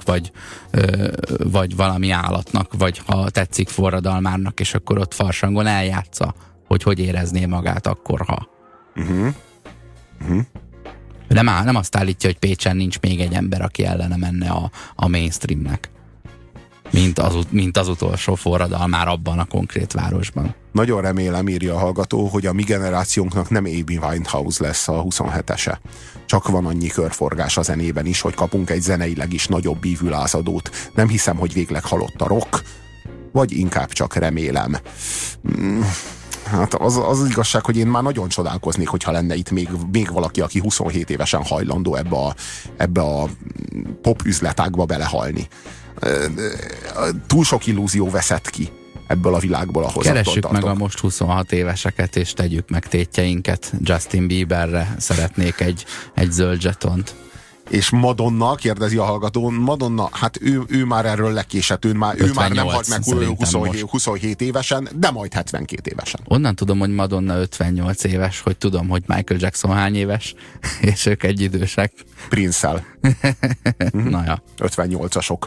S2: vagy valami állatnak, vagy ha tetszik forradalmárnak, és akkor ott farsangon eljátsza, hogy érezné magát akkor, ha. Nem azt állítja, hogy Pécsen nincs még egy ember, aki ellene menne a mainstreamnek. Mint az utolsó forradalmár abban a konkrét városban.
S1: Nagyon remélem, írja a hallgató, hogy a mi generációnknak nem Amy Winehouse lesz a 27-ese. Csak van annyi körforgás a zenében is, hogy kapunk egy zeneileg is nagyobb ívű lázadót. Nem hiszem, hogy végleg halott a rock, vagy inkább csak remélem. Hát az igazság, hogy én már nagyon csodálkoznék, hogyha lenne itt még valaki, aki 27 évesen hajlandó ebbe a pop üzletágba belehalni. Túl sok illúzió veszett ki ebből a világból, ahhoz
S2: keressük meg a most 26 éveseket, és tegyük meg tétjeinket. Justin Bieberre szeretnék egy zöld zsetont.
S1: És Madonna, kérdezi a hallgató, Madonna, hát ő már erről lekésett, ő már nem halt meg 27 évesen, de majd 72 évesen.
S2: Onnan tudom, hogy Madonna 58 éves, hogy tudom, hogy Michael Jackson hány éves, és ők egyidősek.
S1: Prince-el.
S2: Na ja.
S1: 58-asok.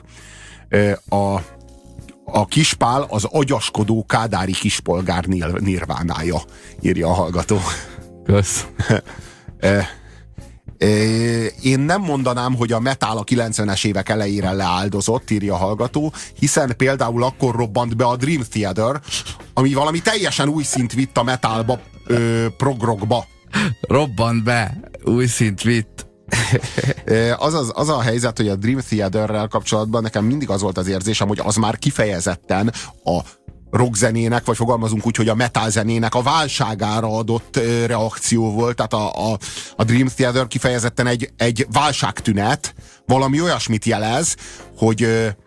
S1: A Kispál az agyaskodó kádári kispolgár nirvánája, írja a hallgató.
S2: Kösz.
S1: Én nem mondanám, hogy a metal a 90-es évek elejére leáldozott, írja a hallgató, hiszen például akkor robbant be a Dream Theater, ami valami teljesen új szint vitt a metalba, prog-rockba.
S2: Robbant be, új szint vitt.
S1: Az a helyzet, hogy a Dream Theaterrel kapcsolatban nekem mindig az volt az érzésem, hogy az már kifejezetten rockzenének, vagy fogalmazunk úgy, hogy a metal zenének a válságára adott reakció volt. Tehát a Dream Theater kifejezetten egy válságtünet, valami olyasmit jelez, hogy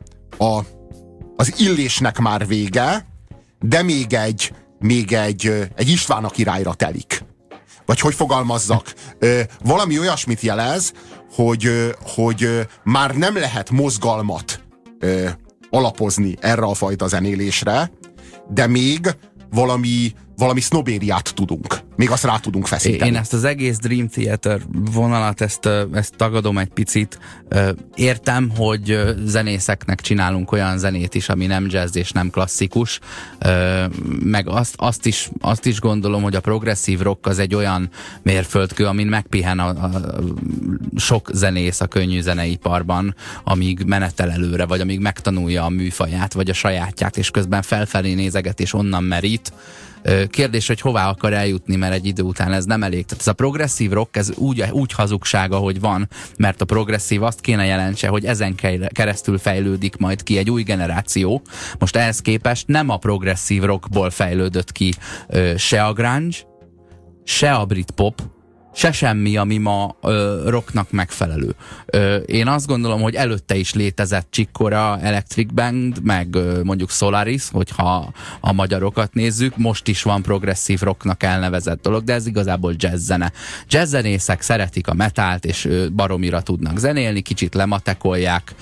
S1: az illésnek már vége, de még egy István a királyra telik. Vagy hogy fogalmazzak? Valami olyasmit jelez, hogy már nem lehet mozgalmat alapozni erre a fajta zenélésre, de még valami sznobériát tudunk. Még azt rá tudunk feszíteni.
S2: Én ezt az egész Dream Theater vonalat, ezt tagadom egy picit. Értem, hogy zenészeknek csinálunk olyan zenét is, ami nem jazz és nem klasszikus, meg azt is gondolom, hogy a progresszív rock az egy olyan mérföldkő, amin megpihen a sok zenész a könnyű zeneiparban, amíg menetel előre, vagy amíg megtanulja a műfaját, vagy a sajátját, és közben felfelé nézeget, és onnan merít. Kérdés, hogy hová akar eljutni, mert egy idő után ez nem elég. Tehát ez a progresszív rock, ez úgy hazugsága, hogy van, mert a progresszív azt kéne jelentse, hogy ezen keresztül fejlődik majd ki egy új generáció. Most ehhez képest nem a progresszív rockból fejlődött ki se a grunge, se a britpop, se semmi, ami ma rocknak megfelelő. Én azt gondolom, hogy előtte is létezett Chick-Corea, Electric Band, meg mondjuk Solaris, hogyha a magyarokat nézzük, most is van progresszív rocknak elnevezett dolog, de ez igazából jazzzene. Jazzzenészek szeretik a metált, és baromira tudnak zenélni, kicsit lematekolják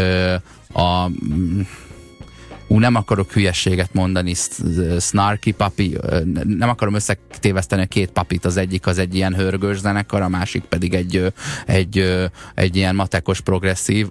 S2: nem akarok hülyességet mondani, Snarky Papi, nem akarom összetéveszteni a két papit, az egyik az egy ilyen hörgős zenekar, a másik pedig egy ilyen matekos progresszív,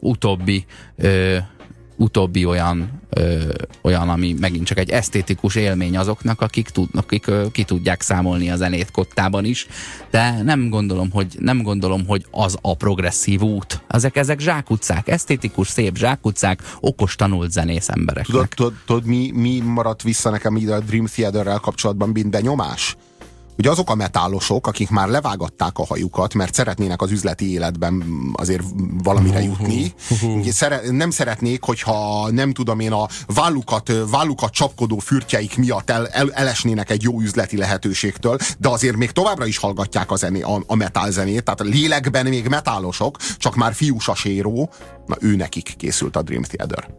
S2: utóbbi olyan, ami megint csak egy esztétikus élmény azoknak, akik ki tudják számolni a zenét kottában is, de nem gondolom, hogy az a progresszív út. Ezek zsákutcák, esztétikus, szép zsákutcák, okos, tanult zenész embereknek.
S1: Tudod, mi maradt vissza nekem ide a Dream Theaterrel kapcsolatban, mint benyomás? Ugye azok a metálosok, akik már levágatták a hajukat, mert szeretnének az üzleti életben azért valamire jutni. Nem szeretnék, hogyha nem tudom én, a vállukat csapkodó fürtjeik miatt elesnének egy jó üzleti lehetőségtől, de azért még továbbra is hallgatják a metal zenét, tehát lélekben még metálosok, csak már fiús a séró. Na, ő nekik készült a Dream Theater.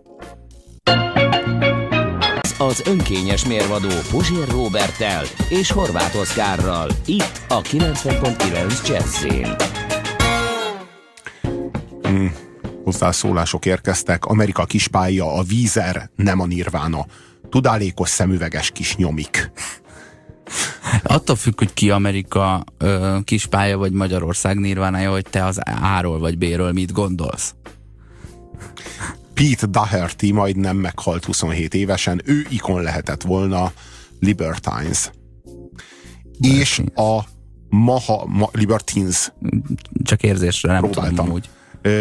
S3: Az önkényes mérvadó Puzsér Róberttel és Horváth Oszkárral, itt a 90.9 Jazzyn.
S1: Hozzászólások érkeztek. Amerika kispálya, a Weezer, nem a Nirvana. Tudálékos szemüveges kis nyomik.
S2: Attól függ, hogy ki Amerika kispálya vagy Magyarország Nirvánája, hogy te az A-ról vagy B-ről mit gondolsz.
S1: Pete Doherty majdnem meghalt 27 évesen, ő ikon lehetett volna, Libertines. És a Libertines.
S2: Csak érzésre nem tudom úgy.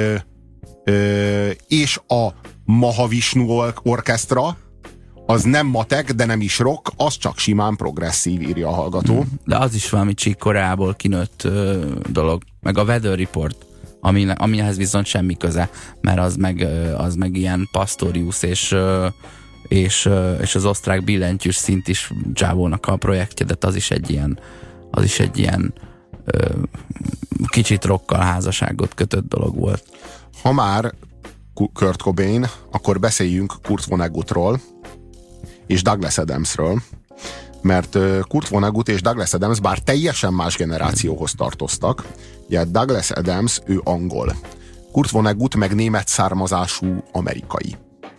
S1: És a Mahavishnu Orchestra, az nem matek, de nem is rock, az csak simán progresszív, írja a hallgató.
S2: De az is valami Chick-Coreából kinőtt dolog. Meg a Weather Report, amihez viszont semmi köze, mert az meg ilyen Pastorius és az osztrák billentyűs szint is Csávónak a projektje, de az is egy ilyen kicsit rockkal házasságot kötött dolog volt.
S1: Ha már Kurt Cobain, akkor beszéljünk Kurt Vonnegutról és Douglas Adamsről, mert Kurt Vonnegut és Douglas Adams bár teljesen más generációhoz tartoztak. Ugye Douglas Adams, ő angol. Kurt Vonnegut meg német származású amerikai.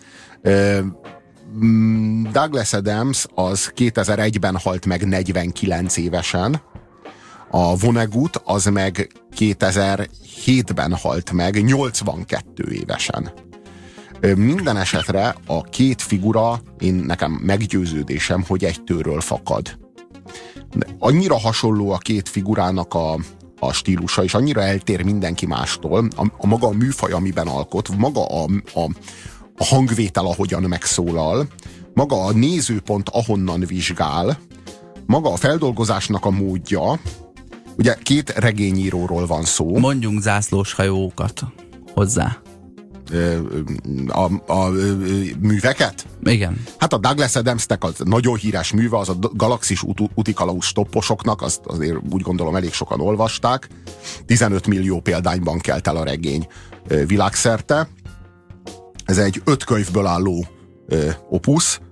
S1: Douglas Adams az 2001-ben halt meg 49 évesen, a Vonnegut az meg 2007-ben halt meg 82 évesen. Minden esetre a két figura, nekem meggyőződésem, hogy egy tőről fakad. De annyira hasonló a két figurának a stílusa, és annyira eltér mindenki mástól, a maga a műfaj, amiben alkot, maga a hangvétel, ahogyan megszólal, maga a nézőpont, ahonnan vizsgál, maga a feldolgozásnak a módja. Ugye két regényíróról van szó.
S2: Mondjunk zászlós hajókat hozzá.
S1: a műveket?
S2: Igen.
S1: Hát a Douglas Adamsnek az nagyon híres műve, az a Galaxis utikalauz topposoknak, azt azért úgy gondolom elég sokan olvasták. 15 millió példányban kelt el a regény világszerte. Ez egy 5 könyvből álló opusz.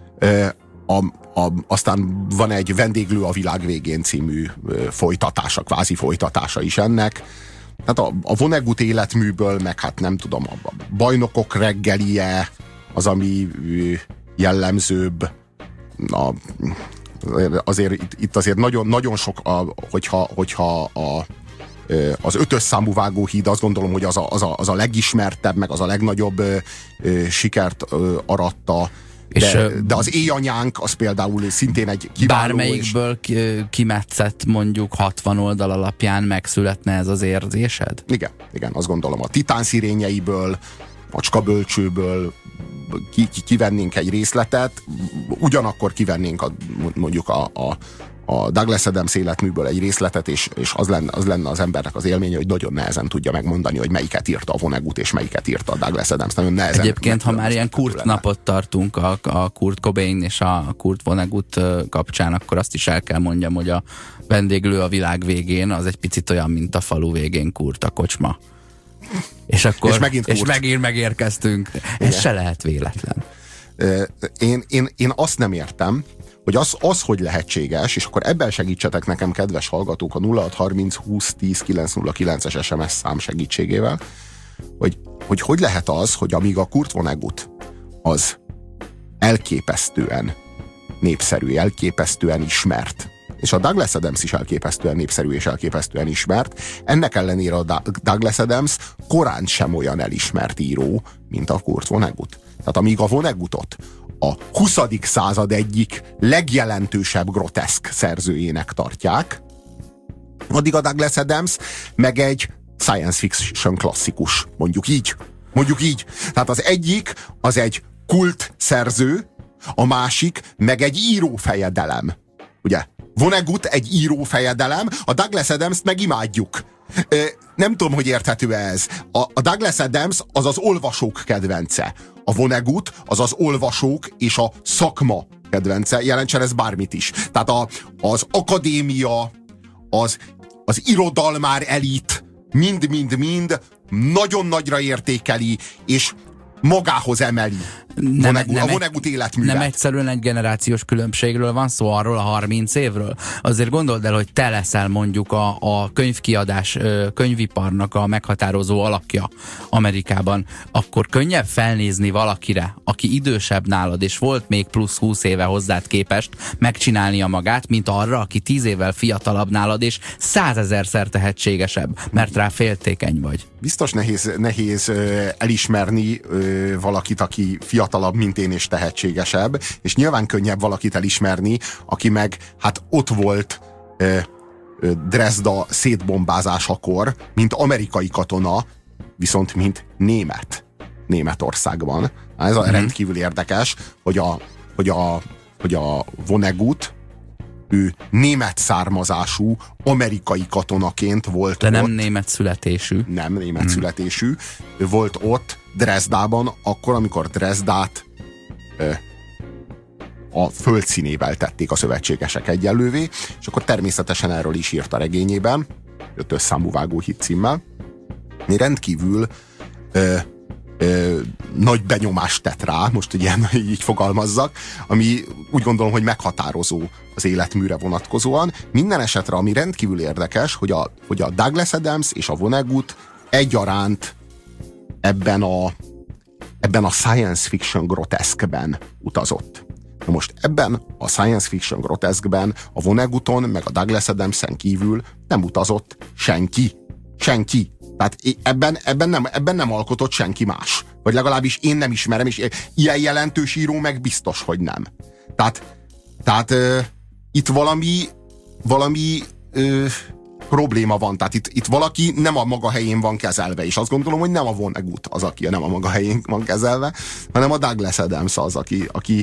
S1: Aztán van egy Vendéglő a világ végén című folytatása, kvázi folytatása is ennek. Hát a Vonnegut életműből, meg hát nem tudom, a Bajnokok reggelie az, ami jellemzőbb. Itt azért nagyon, nagyon sok, hogyha az 5-ös számú vágóhíd, azt gondolom, hogy az a legismertebb, meg az a legnagyobb sikert aratta. De az Éjanyánk, az például szintén egy kiváló...
S2: Bármelyikből kimetszett mondjuk 60 oldal alapján megszületne ez az érzésed?
S1: Igen, azt gondolom. A Titán szirényeiből, Macskabölcsőből kivennénk egy részletet, ugyanakkor kivennénk mondjuk a Douglas Adams életműből egy részletet, és az lenne az embernek az élménye, hogy nagyon nehezen tudja megmondani, hogy melyiket írta a Vonnegut, és melyiket írta a Douglas Adams. Nagyon nehezen.
S2: Egyébként, ha már ilyen Kurt napot tartunk a Kurt Cobain és a Kurt Vonnegut kapcsán, akkor azt is el kell mondjam, hogy a Vendéglő a világ végén az egy picit olyan, mint a falu végén Kurt a kocsma. És akkor és megint megérkeztünk. Ez se lehet véletlen.
S1: Én azt nem értem, hogy az hogy lehetséges, és akkor ebben segítsetek nekem, kedves hallgatók, a 0630 20 10 909-es SMS szám segítségével, hogy lehet az, hogy amíg a Kurt Vonnegut az elképesztően népszerű, elképesztően ismert, és a Douglas Adams is elképesztően népszerű és elképesztően ismert, ennek ellenére a Douglas Adams korán sem olyan elismert író, mint a Kurt Vonnegut. Tehát amíg a Vonnegutot a 20. század egyik legjelentősebb groteszk szerzőjének tartják, addig a Douglas Adams meg egy science fiction klasszikus, mondjuk így. Tehát az egyik az egy kult szerző, a másik meg egy írófejedelem. Ugye? Vonnegut egy írófejedelem, a Douglas Adams-t meg imádjuk. Nem tudom, hogy érthető ez. A Douglas Adams az az olvasók kedvence. A Vonnegut az az olvasók és a szakma kedvence. Jelentsen ez bármit is. Tehát az akadémia, az irodalmár elit mind nagyon nagyra értékeli, és magához emeli a Vonnegut életművet.
S2: Nem egyszerűen egy generációs különbségről van szó, arról a 30 évről. Azért gondold el, hogy te leszel mondjuk a könyvkiadás, könyviparnak a meghatározó alakja Amerikában, akkor könnyebb felnézni valakire, aki idősebb nálad, és volt még plusz 20 éve hozzád képest megcsinálnia magát, mint arra, aki 10 évvel fiatalabb nálad, és 100 000-szer tehetségesebb, mert rá féltékeny vagy.
S1: Biztos nehéz elismerni valakit, aki fiatalabb, mint én, és tehetségesebb, és nyilván könnyebb valakit elismerni, aki meg hát ott volt Dresda szétbombázásakor, mint amerikai katona, viszont mint Németországban. Ez a rendkívül érdekes, hogy a Vonnegut, ő német származású amerikai katonaként volt
S2: de nem
S1: ott.
S2: német születésű.
S1: Nem német születésű. Ő volt ott Dresdában, akkor, amikor Dresdát a földszínével tették a szövetségesek egyenlővé, és akkor természetesen erről is írt a regényében, 5-ös számú vágóhíd címmel. Rendkívül nagy benyomást tett rá, most ugye így fogalmazzak, ami úgy gondolom, hogy meghatározó az életműre vonatkozóan. Minden esetre, ami rendkívül érdekes, hogy a Douglas Adams és a Vonnegut egyaránt ebben a science fiction groteszkben utazott. Na most ebben a science fiction groteszkben a Vonneguton meg a Douglas Adamsen kívül nem utazott senki. Senki. Tehát ebben nem alkotott senki más. Vagy legalábbis én nem ismerem, és ilyen jelentős író meg biztos, hogy nem. Tehát itt valami probléma van. Tehát itt valaki nem a maga helyén van kezelve, és azt gondolom, hogy nem a Vonnegut az, aki nem a maga helyén van kezelve, hanem a Douglas Adams az, aki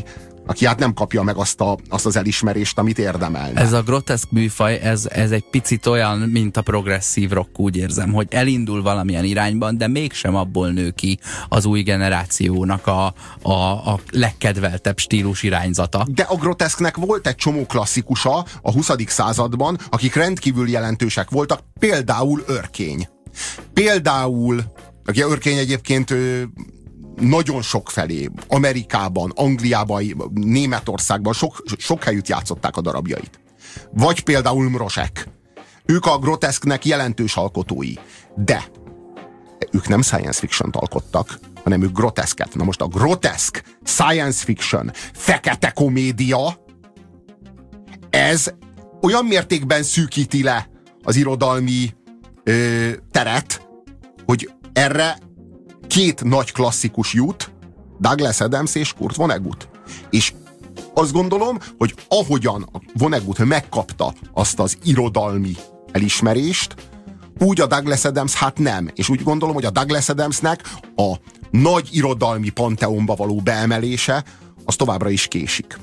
S1: aki hát nem kapja meg azt az elismerést, amit érdemelne.
S2: Ez a groteszk műfaj, ez egy picit olyan, mint a progresszív rock, úgy érzem, hogy elindul valamilyen irányban, de mégsem abból nő ki az új generációnak a legkedveltebb stílus irányzata.
S1: De a groteszknek volt egy csomó klasszikusa a 20. században, akik rendkívül jelentősek voltak, például Örkény. Például, aki Örkény egyébként nagyon sok felé, Amerikában, Angliában, Németországban sok helyütt játszották a darabjait. Vagy például Mrozek. Ők a groteszknek jelentős alkotói. De ők nem science fiction-t alkottak, hanem ők groteszket. Na most a groteszk, science fiction, fekete komédia, ez olyan mértékben szűkíti le az irodalmi teret, hogy erre két nagy klasszikus jut, Douglas Adams és Kurt Vonnegut. És azt gondolom, hogy ahogyan Vonnegut megkapta azt az irodalmi elismerést, úgy a Douglas Adams hát nem. És úgy gondolom, hogy a Douglas Adamsnek a nagy irodalmi panteonba való beemelése az továbbra is késik.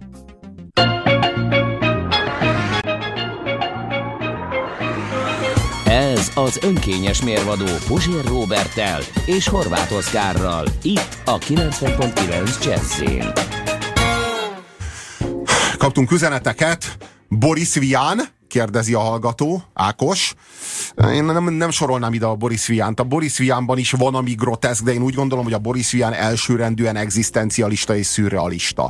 S3: Ez az önkényes mérvadó Puzsér Róberttel és Horváth Oszkárral. Itt a 90.9 Jazzyn.
S1: Kaptunk üzeneteket. Boris Vian, kérdezi a hallgató, Ákos. Én nem sorolnám ide a Boris Viant. A Boris Vianban is van, ami groteszk, de én úgy gondolom, hogy a Boris Vian elsőrendűen egzisztencialista és szürrealista.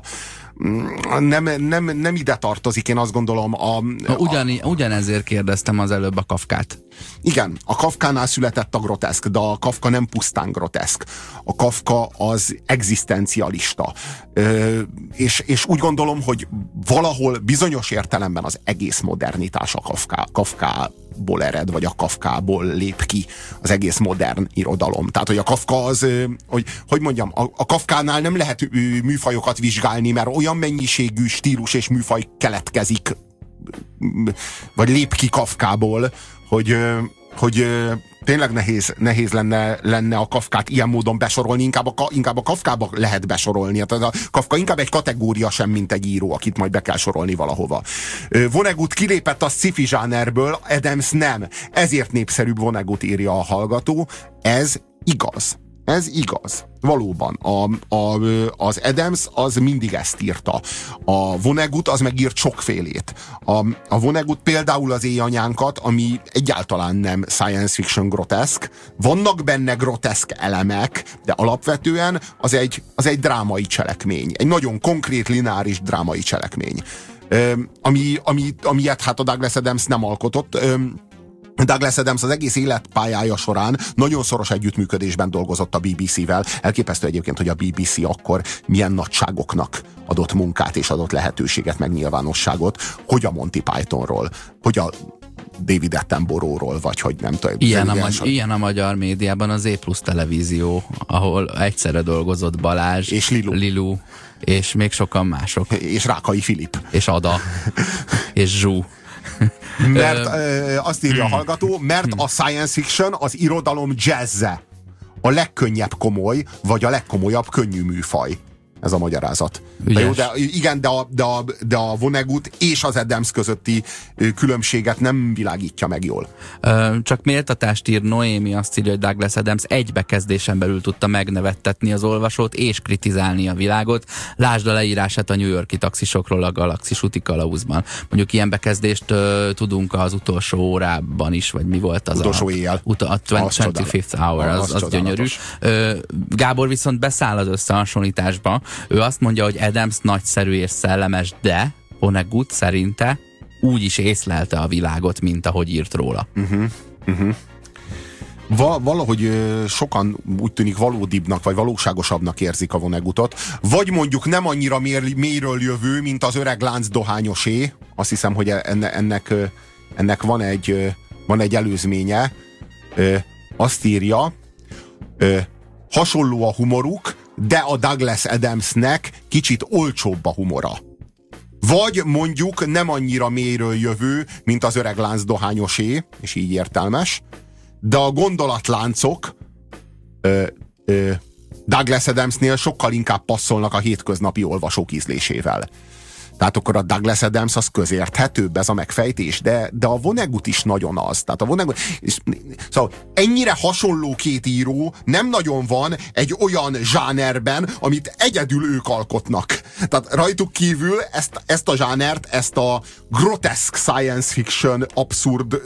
S1: Nem ide tartozik, én azt gondolom.
S2: Ugyanezért kérdeztem az előbb a Kafkát.
S1: Igen, a Kafkánál született a groteszk, de a Kafka nem pusztán groteszk. A Kafka az egzisztencialista. És úgy gondolom, hogy valahol bizonyos értelemben az egész modernitás a Kafkából ered, vagy a Kafkából lép ki az egész modern irodalom. Tehát, hogy a Kafka az, hogy mondjam, a Kafkánál nem lehet műfajokat vizsgálni, mert olyan mennyiségű stílus és műfaj keletkezik, vagy lép ki Kafkából, hogy tényleg nehéz lenne a Kafkát ilyen módon besorolni, inkább a Kafkába lehet besorolni. Tehát a Kafka inkább egy kategória sem, mint egy író, akit majd be kell sorolni valahova. Vonnegut kilépett a sci-fi zsánerből, Adams nem. Ezért népszerűbb Vonnegut, írja a hallgató. Ez igaz. Ez igaz. Valóban. Az Adams az mindig ezt írta. A Vonnegut az megírt sokfélét. A Vonnegut például az Éjanyánkat, ami egyáltalán nem science fiction groteszk. Vannak benne groteszk elemek, de alapvetően az egy drámai cselekmény. Egy nagyon konkrét, lineáris drámai cselekmény. Amilyet hát a Douglas Adams nem alkotott. Douglas Adams az egész életpályája során nagyon szoros együttműködésben dolgozott a BBC-vel. Elképesztő egyébként, hogy a BBC akkor milyen nagyságoknak adott munkát és adott lehetőséget, meg nyilvánosságot, hogy a Monty Pythonról, hogy a David Attenborough-ról, vagy hogy nem tudom.
S2: Ilyen a magyar médiában az E+ televízió, ahol egyszerre dolgozott Balázs,
S1: és
S2: Lilu, és még sokan mások.
S1: És Rákai Filip.
S2: És Ada. És Zsú.
S1: Mert azt írja a hallgató, mert a science fiction az irodalom jazzze. A legkönnyebb komoly, vagy a legkomolyabb könnyű műfaj. Ez a magyarázat. De jó, de a Vonnegut és az Adams közötti különbséget nem világítja meg jól.
S2: Csak méltatást ír Noémi, azt írja, hogy Douglas Adams egy bekezdésen belül tudta megnevettetni az olvasót és kritizálni a világot. Lásd a leírását a New York-i taxisokról a Galaxis úti kalauzban. Mondjuk ilyen bekezdést tudunk az utolsó órában is, vagy mi volt az
S1: utolsó éjjel.
S2: A 25th hour, az gyönyörű. Gábor viszont beszáll az összehasonlításba. Ő azt mondja, hogy Adams nagyszerű és szellemes, de Vonnegut szerinte úgy is észlelte a világot, mint ahogy írt róla.
S1: Valahogy sokan úgy tűnik valódibbnak, vagy valóságosabbnak érzik a Vonnegutot, vagy mondjuk nem annyira mélyről jövő, mint az öreg lánc dohányosé. Azt hiszem, hogy ennek van egy előzménye. Azt írja, hasonló a humoruk, de a Douglas Adamsnek kicsit olcsóbb a humora. Vagy mondjuk nem annyira mélyről jövő, mint az öreg lánc dohányosé, és így értelmes, de a gondolatláncok Douglas Adamsnél sokkal inkább passzolnak a hétköznapi olvasók ízlésével. Tehát akkor a Douglas Adams az közérthetőbb, ez a megfejtés, de a Vonnegut is nagyon az. Tehát a Vonnegut, szóval ennyire hasonló két író nem nagyon van egy olyan zsánerben, amit egyedül ők alkotnak. Tehát rajtuk kívül ezt a zsánert, ezt a groteszk science fiction, abszurd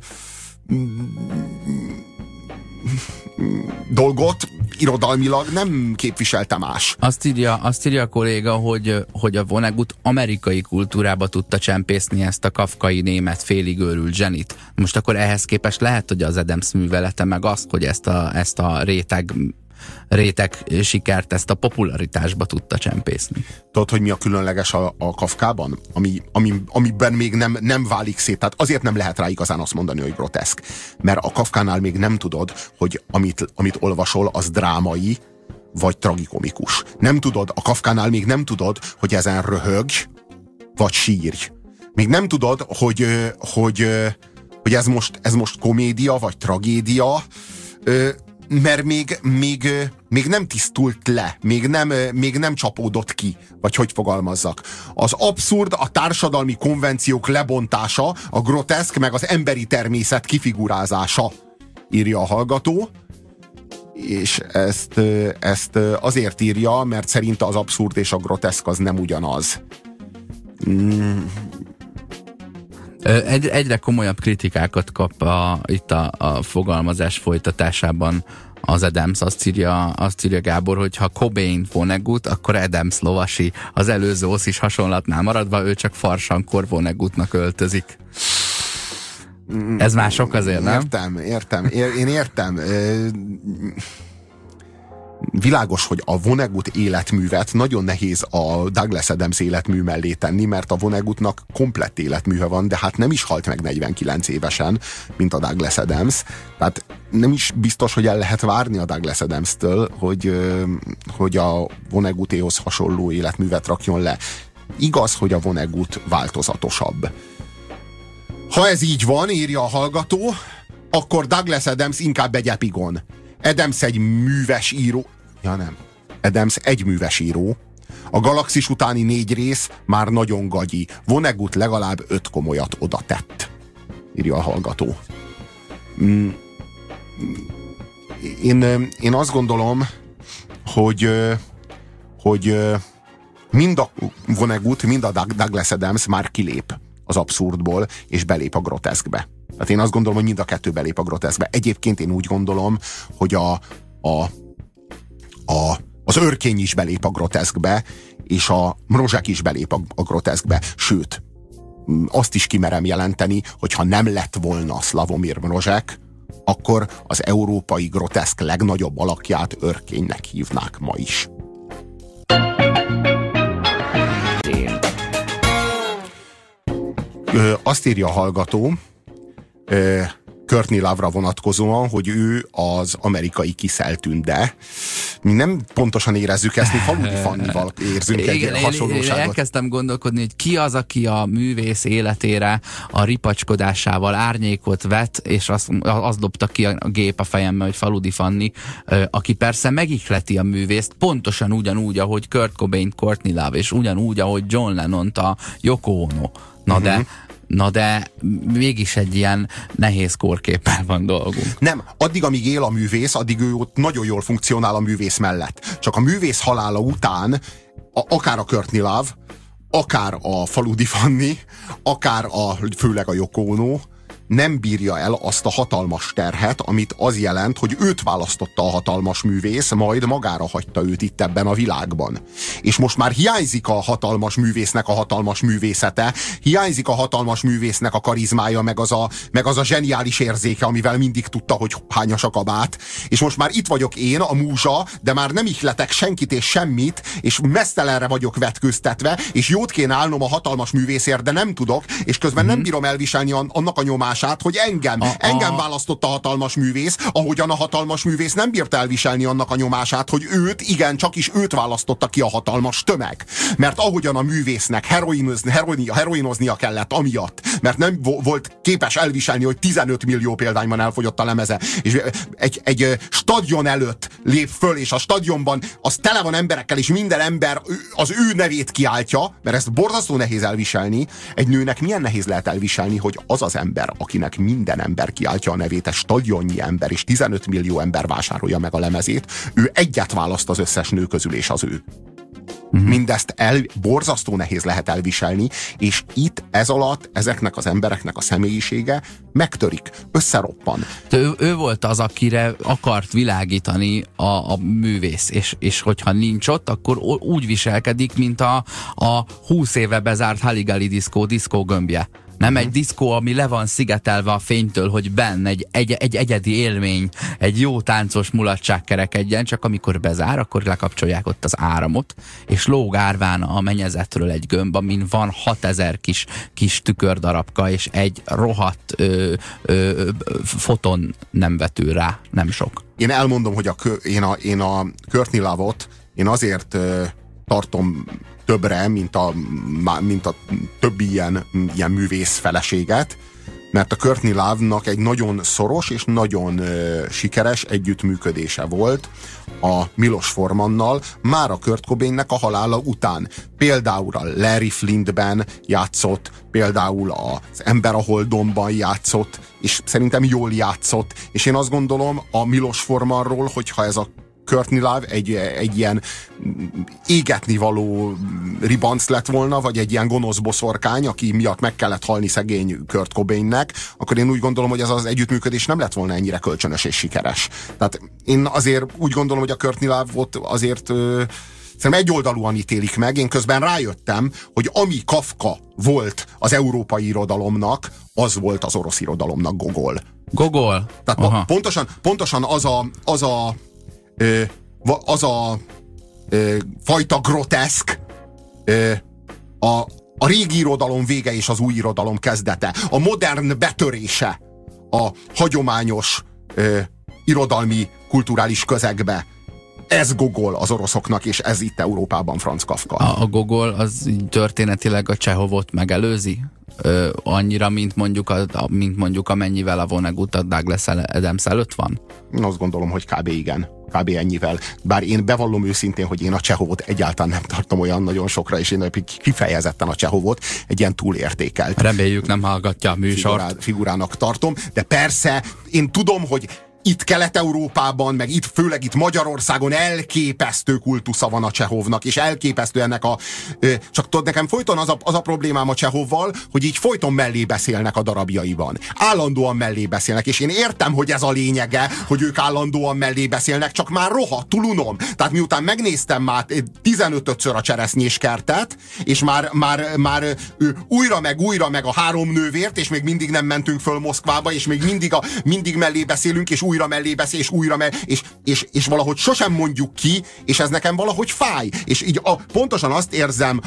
S1: dolgot irodalmilag nem képviselte más.
S2: Azt írja a kolléga, hogy a Vonnegut amerikai kultúrába tudta csempészni ezt a kafkai német félig őrült zsenit. Most akkor ehhez képest lehet, hogy az Adams művelete meg az, hogy ezt a réteg sikert, ezt a popularitásba tudta csempészni.
S1: Tudod, hogy mi a különleges a Kafkában? Amiben még nem válik szét. Tehát azért nem lehet rá igazán azt mondani, hogy groteszk. Mert a Kafkánál még nem tudod, hogy amit olvasol, az drámai, vagy tragikomikus. Nem tudod, a Kafkánál még nem tudod, hogy ezen röhög, vagy sírj. Még nem tudod, hogy ez most komédia, vagy tragédia, mert még nem tisztult le, még nem csapódott ki, vagy hogy fogalmazzak. Az abszurd, a társadalmi konvenciók lebontása, a groteszk, meg az emberi természet kifigurázása, írja a hallgató, és ezt azért írja, mert szerinte az abszurd és a groteszk az nem ugyanaz.
S2: Egyre komolyabb kritikákat kap itt a fogalmazás folytatásában az Adams. Azt írja Gábor, hogy ha Cobain Vonnegut, akkor Adams lovasi. Az előző is hasonlatnál maradva, ő csak farsankor Vonnegutnak öltözik. Ez már sok azért, nem?
S1: Értem. Én értem. Világos, hogy a Vonnegut életművet nagyon nehéz a Douglas Adams életmű mellé tenni, mert a Vonnegutnak komplett életműve van, de hát nem is halt meg 49 évesen, mint a Douglas Adams. Tehát nem is biztos, hogy el lehet várni a Douglas Adams-től, hogy a Vonnegutéhoz hasonló életművet rakjon le. Igaz, hogy a Vonnegut változatosabb. Ha ez így van, írja a hallgató, akkor Douglas Adams inkább egy epigon. Adams egy műves író. Ja nem. Adams egy műves író. A Galaxis utáni 4 rész már nagyon gagyi. Vonnegut legalább 5 komolyat oda tett, írja a hallgató. Én azt gondolom, hogy mind a Vonnegut, mind a Douglas Adams már kilép az abszurdból, és belép a groteszkbe. Hát én azt gondolom, hogy mind a kettő belép a groteszkbe. Egyébként én úgy gondolom, hogy az Örkény is belép a groteszkbe, és a Mrozsek is belép a groteszkbe. Sőt, azt is kimerem jelenteni, hogy ha nem lett volna Slavomir Mrozsek, akkor az európai groteszk legnagyobb alakját Örkénynek hívnák ma is. Azt írja a hallgató, Courtney Love-ra vonatkozóan, hogy ő az amerikai Kiszeltünde. Mi nem pontosan érezzük ezt, mi Faludi Fannival érzünk egy hasonlóságot.
S2: Én elkezdtem gondolkodni, hogy ki az, aki a művész életére a ripacskodásával árnyékot vet, és azt dobta ki a gép a fejembe, hogy Faludi Fanni, aki persze megihleti a művészt, pontosan ugyanúgy, ahogy Kurt Cobain Courtney Love, és ugyanúgy, ahogy John Lennont a Yoko Ono. Na de mégis egy ilyen nehéz kórképpel van dolgunk.
S1: Nem, addig, amíg él a művész, addig ő ott nagyon jól funkcionál a művész mellett. Csak a művész halála után, akár a Courtney Love, akár a Faludi Fanni, akár főleg a Yoko Ono nem bírja el azt a hatalmas terhet, amit az jelent, hogy őt választotta a hatalmas művész, majd magára hagyta őt itt ebben a világban. És most már hiányzik a hatalmas művésznek a hatalmas művészete, hiányzik a hatalmas művésznek a karizmája, meg az a zseniális érzéke, amivel mindig tudta, hogy hányas a kabát. És most már itt vagyok én, a múzsa, de már nem ihletek senkit és semmit, és mesztelenre vagyok vetkőztetve, és jót kéne állnom a hatalmas művészért, de nem tudok, és közben nem bírom elviselni annak a nyomását, nyomását, hogy engem választott a hatalmas művész, ahogyan a hatalmas művész nem bírta elviselni annak a nyomását, hogy csak is őt választotta ki a hatalmas tömeg. Mert ahogyan a művésznek heroinoznia kellett amiatt, mert nem volt képes elviselni, hogy 15 millió példányban elfogyott a lemeze, és egy stadion előtt lép föl, és a stadionban az tele van emberekkel, és minden ember az ő nevét kiáltja, mert ezt borzasztó nehéz elviselni. Egy nőnek milyen nehéz lehet elviselni, hogy az az ember, akinek minden ember kiáltja a nevét, egy stadionnyi ember, és 15 millió ember vásárolja meg a lemezét, ő egyet választ az összes nő közül, és az ő. Mindezt borzasztó nehéz lehet elviselni, és itt ez alatt ezeknek az embereknek a személyisége megtörik, összeroppan.
S2: Ő volt az, akire akart világítani a művész, és hogyha nincs ott, akkor úgy viselkedik, mint a 20 éve bezárt Haligali diszkó gömbje. Nem egy diszkó, ami le van szigetelve a fénytől, hogy benne egy egyedi élmény, egy jó táncos mulatság kerekedjen, csak amikor bezár, akkor lekapcsolják ott az áramot, és lóg árván a mennyezetről egy gömb, amin van 6000 kis tükördarabka, és egy rohadt foton nem vetül rá, nem sok.
S1: Én elmondom, hogy én a Courtney Love-ot én azért tartom többre, mint a többi ilyen művész feleséget, mert a Courtney Love-nak egy nagyon szoros és nagyon sikeres együttműködése volt a Milos Formannal, már a Kurt Cobainnek a halála után. Például a Larry Flintben játszott, például az Ember a Holdonban játszott, és szerintem jól játszott, és én azt gondolom a Milos Formanról, hogyha ez a Courtney Love egy ilyen égetnivaló ribanc lett volna, vagy egy ilyen gonosz boszorkány, aki miatt meg kellett halni szegény Kurt Cobainnek, akkor én úgy gondolom, hogy ez az együttműködés nem lett volna ennyire kölcsönös és sikeres. Tehát én azért úgy gondolom, hogy a Courtney Love-ot azért szerintem egyoldalúan ítélik meg. Én közben rájöttem, hogy ami Kafka volt az európai irodalomnak, az volt az orosz irodalomnak Gogol.
S2: Gogol?
S1: Tehát pontosan az a fajta groteszk a régi irodalom vége és az új irodalom kezdete. A modern betörése a hagyományos irodalmi, kulturális közegbe. Ez Gogol az oroszoknak, és ez itt Európában Franz Kafka.
S2: A Gogol az történetileg a Csehovot megelőzi? Annyira, mint mondjuk amennyivel a Vonnegut a Douglas Adams előtt van?
S1: Én azt gondolom, hogy kb. Igen. Kb. Ennyivel. Bár én bevallom őszintén, hogy én a Csehovot egyáltalán nem tartom olyan nagyon sokra, és én kifejezetten a Csehovot egy ilyen túlértékelt.
S2: Reméljük nem hallgatja a műsort.
S1: Figurának tartom, de persze én tudom, hogy itt Kelet-Európában, meg főleg itt Magyarországon elképesztő kultusza van a Csehovnak, és elképesztő ennek csak tudod, nekem folyton az a problémám a Csehovval, hogy így folyton mellé beszélnek a darabjaiban. Állandóan mellé beszélnek, és én értem, hogy ez a lényege, hogy ők állandóan mellé beszélnek, csak már rohadtul unom. Tehát miután megnéztem már 15-ször a Cseresznyéskertet, és már újra meg a Három nővért, és még mindig nem mentünk föl Moszkvába, és még mindig mellé beszélünk, és újra mellé beszél, és újra és valahogy sosem mondjuk ki, és ez nekem valahogy fáj. És így pontosan azt érzem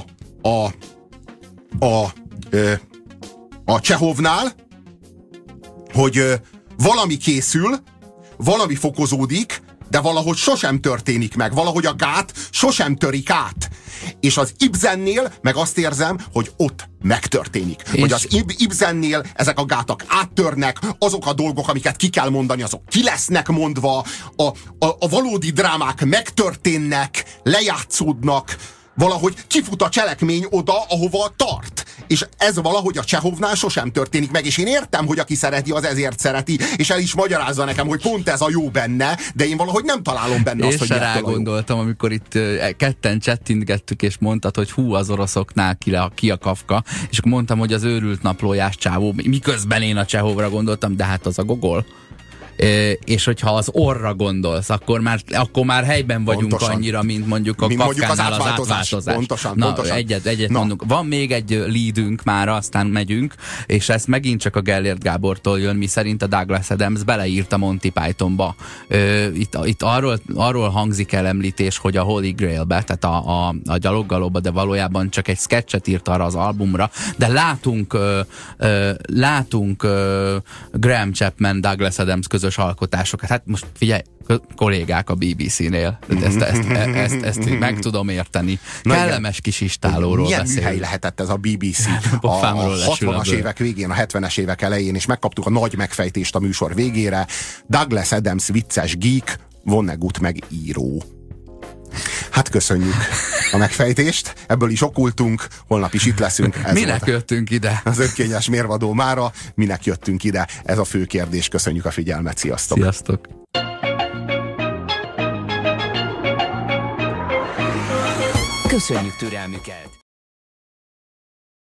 S1: a Csehovnál, hogy valami készül, valami fokozódik, de valahogy sosem történik meg. Valahogy a gát sosem törik át. És az Ibsennél meg azt érzem, hogy ott megtörténik. És hogy az Ibsennél ezek a gátak áttörnek, azok a dolgok, amiket ki kell mondani, azok ki lesznek mondva, a valódi drámák megtörténnek, lejátszódnak, valahogy kifut a cselekmény oda, ahova tart. És ez valahogy a Csehovnál sosem történik meg, és én értem, hogy aki szereti, az ezért szereti, és el is magyarázza nekem, hogy pont ez a jó benne, de én valahogy nem találom benne azt, hogy
S2: rá gondoltam, amikor itt ketten csettintgettük, és mondtad, hogy hú, az oroszoknál ki a Kafka, és akkor mondtam, hogy az őrült naplójás csávó, miközben én a Csehovra gondoltam, de hát az a Gogol. És hogyha az orra gondolsz, akkor már helyben vagyunk pontosan. Annyira, mint mondjuk a Kafkánál az átváltozás.
S1: Pontosan.
S2: Egyet mondunk. Van még egy leadünk már, aztán megyünk, és ez megint csak a Gellért Gábortól jön, mi szerint a Douglas Adams beleírt a Monty Pythonba. Itt arról hangzik el említés, hogy a Holy Grailbe, tehát a gyaloggalóba, de valójában csak egy sketchet írt arra az albumra, de látunk Graham Chapman, Douglas Adams közös alkotásokat. Hát most figyelj, kollégák a BBC-nél. Ezt meg tudom érteni. Kellemes kis istálóról
S1: milyen
S2: beszélünk.
S1: műhely lehetett ez a BBC a 60-as évek végén, a 70-es évek elején, és megkaptuk a nagy megfejtést a műsor végére. Douglas Adams vicces geek, Vonnegut meg író. Hát köszönjük a megfejtést, ebből is okultunk, holnap is itt leszünk.
S2: Minek jöttünk ide?
S1: Az önkényes mérvadó mára, minek jöttünk ide? Ez a fő kérdés, köszönjük a figyelmet, sziasztok!
S2: Sziasztok!
S3: Köszönjük türelmüket!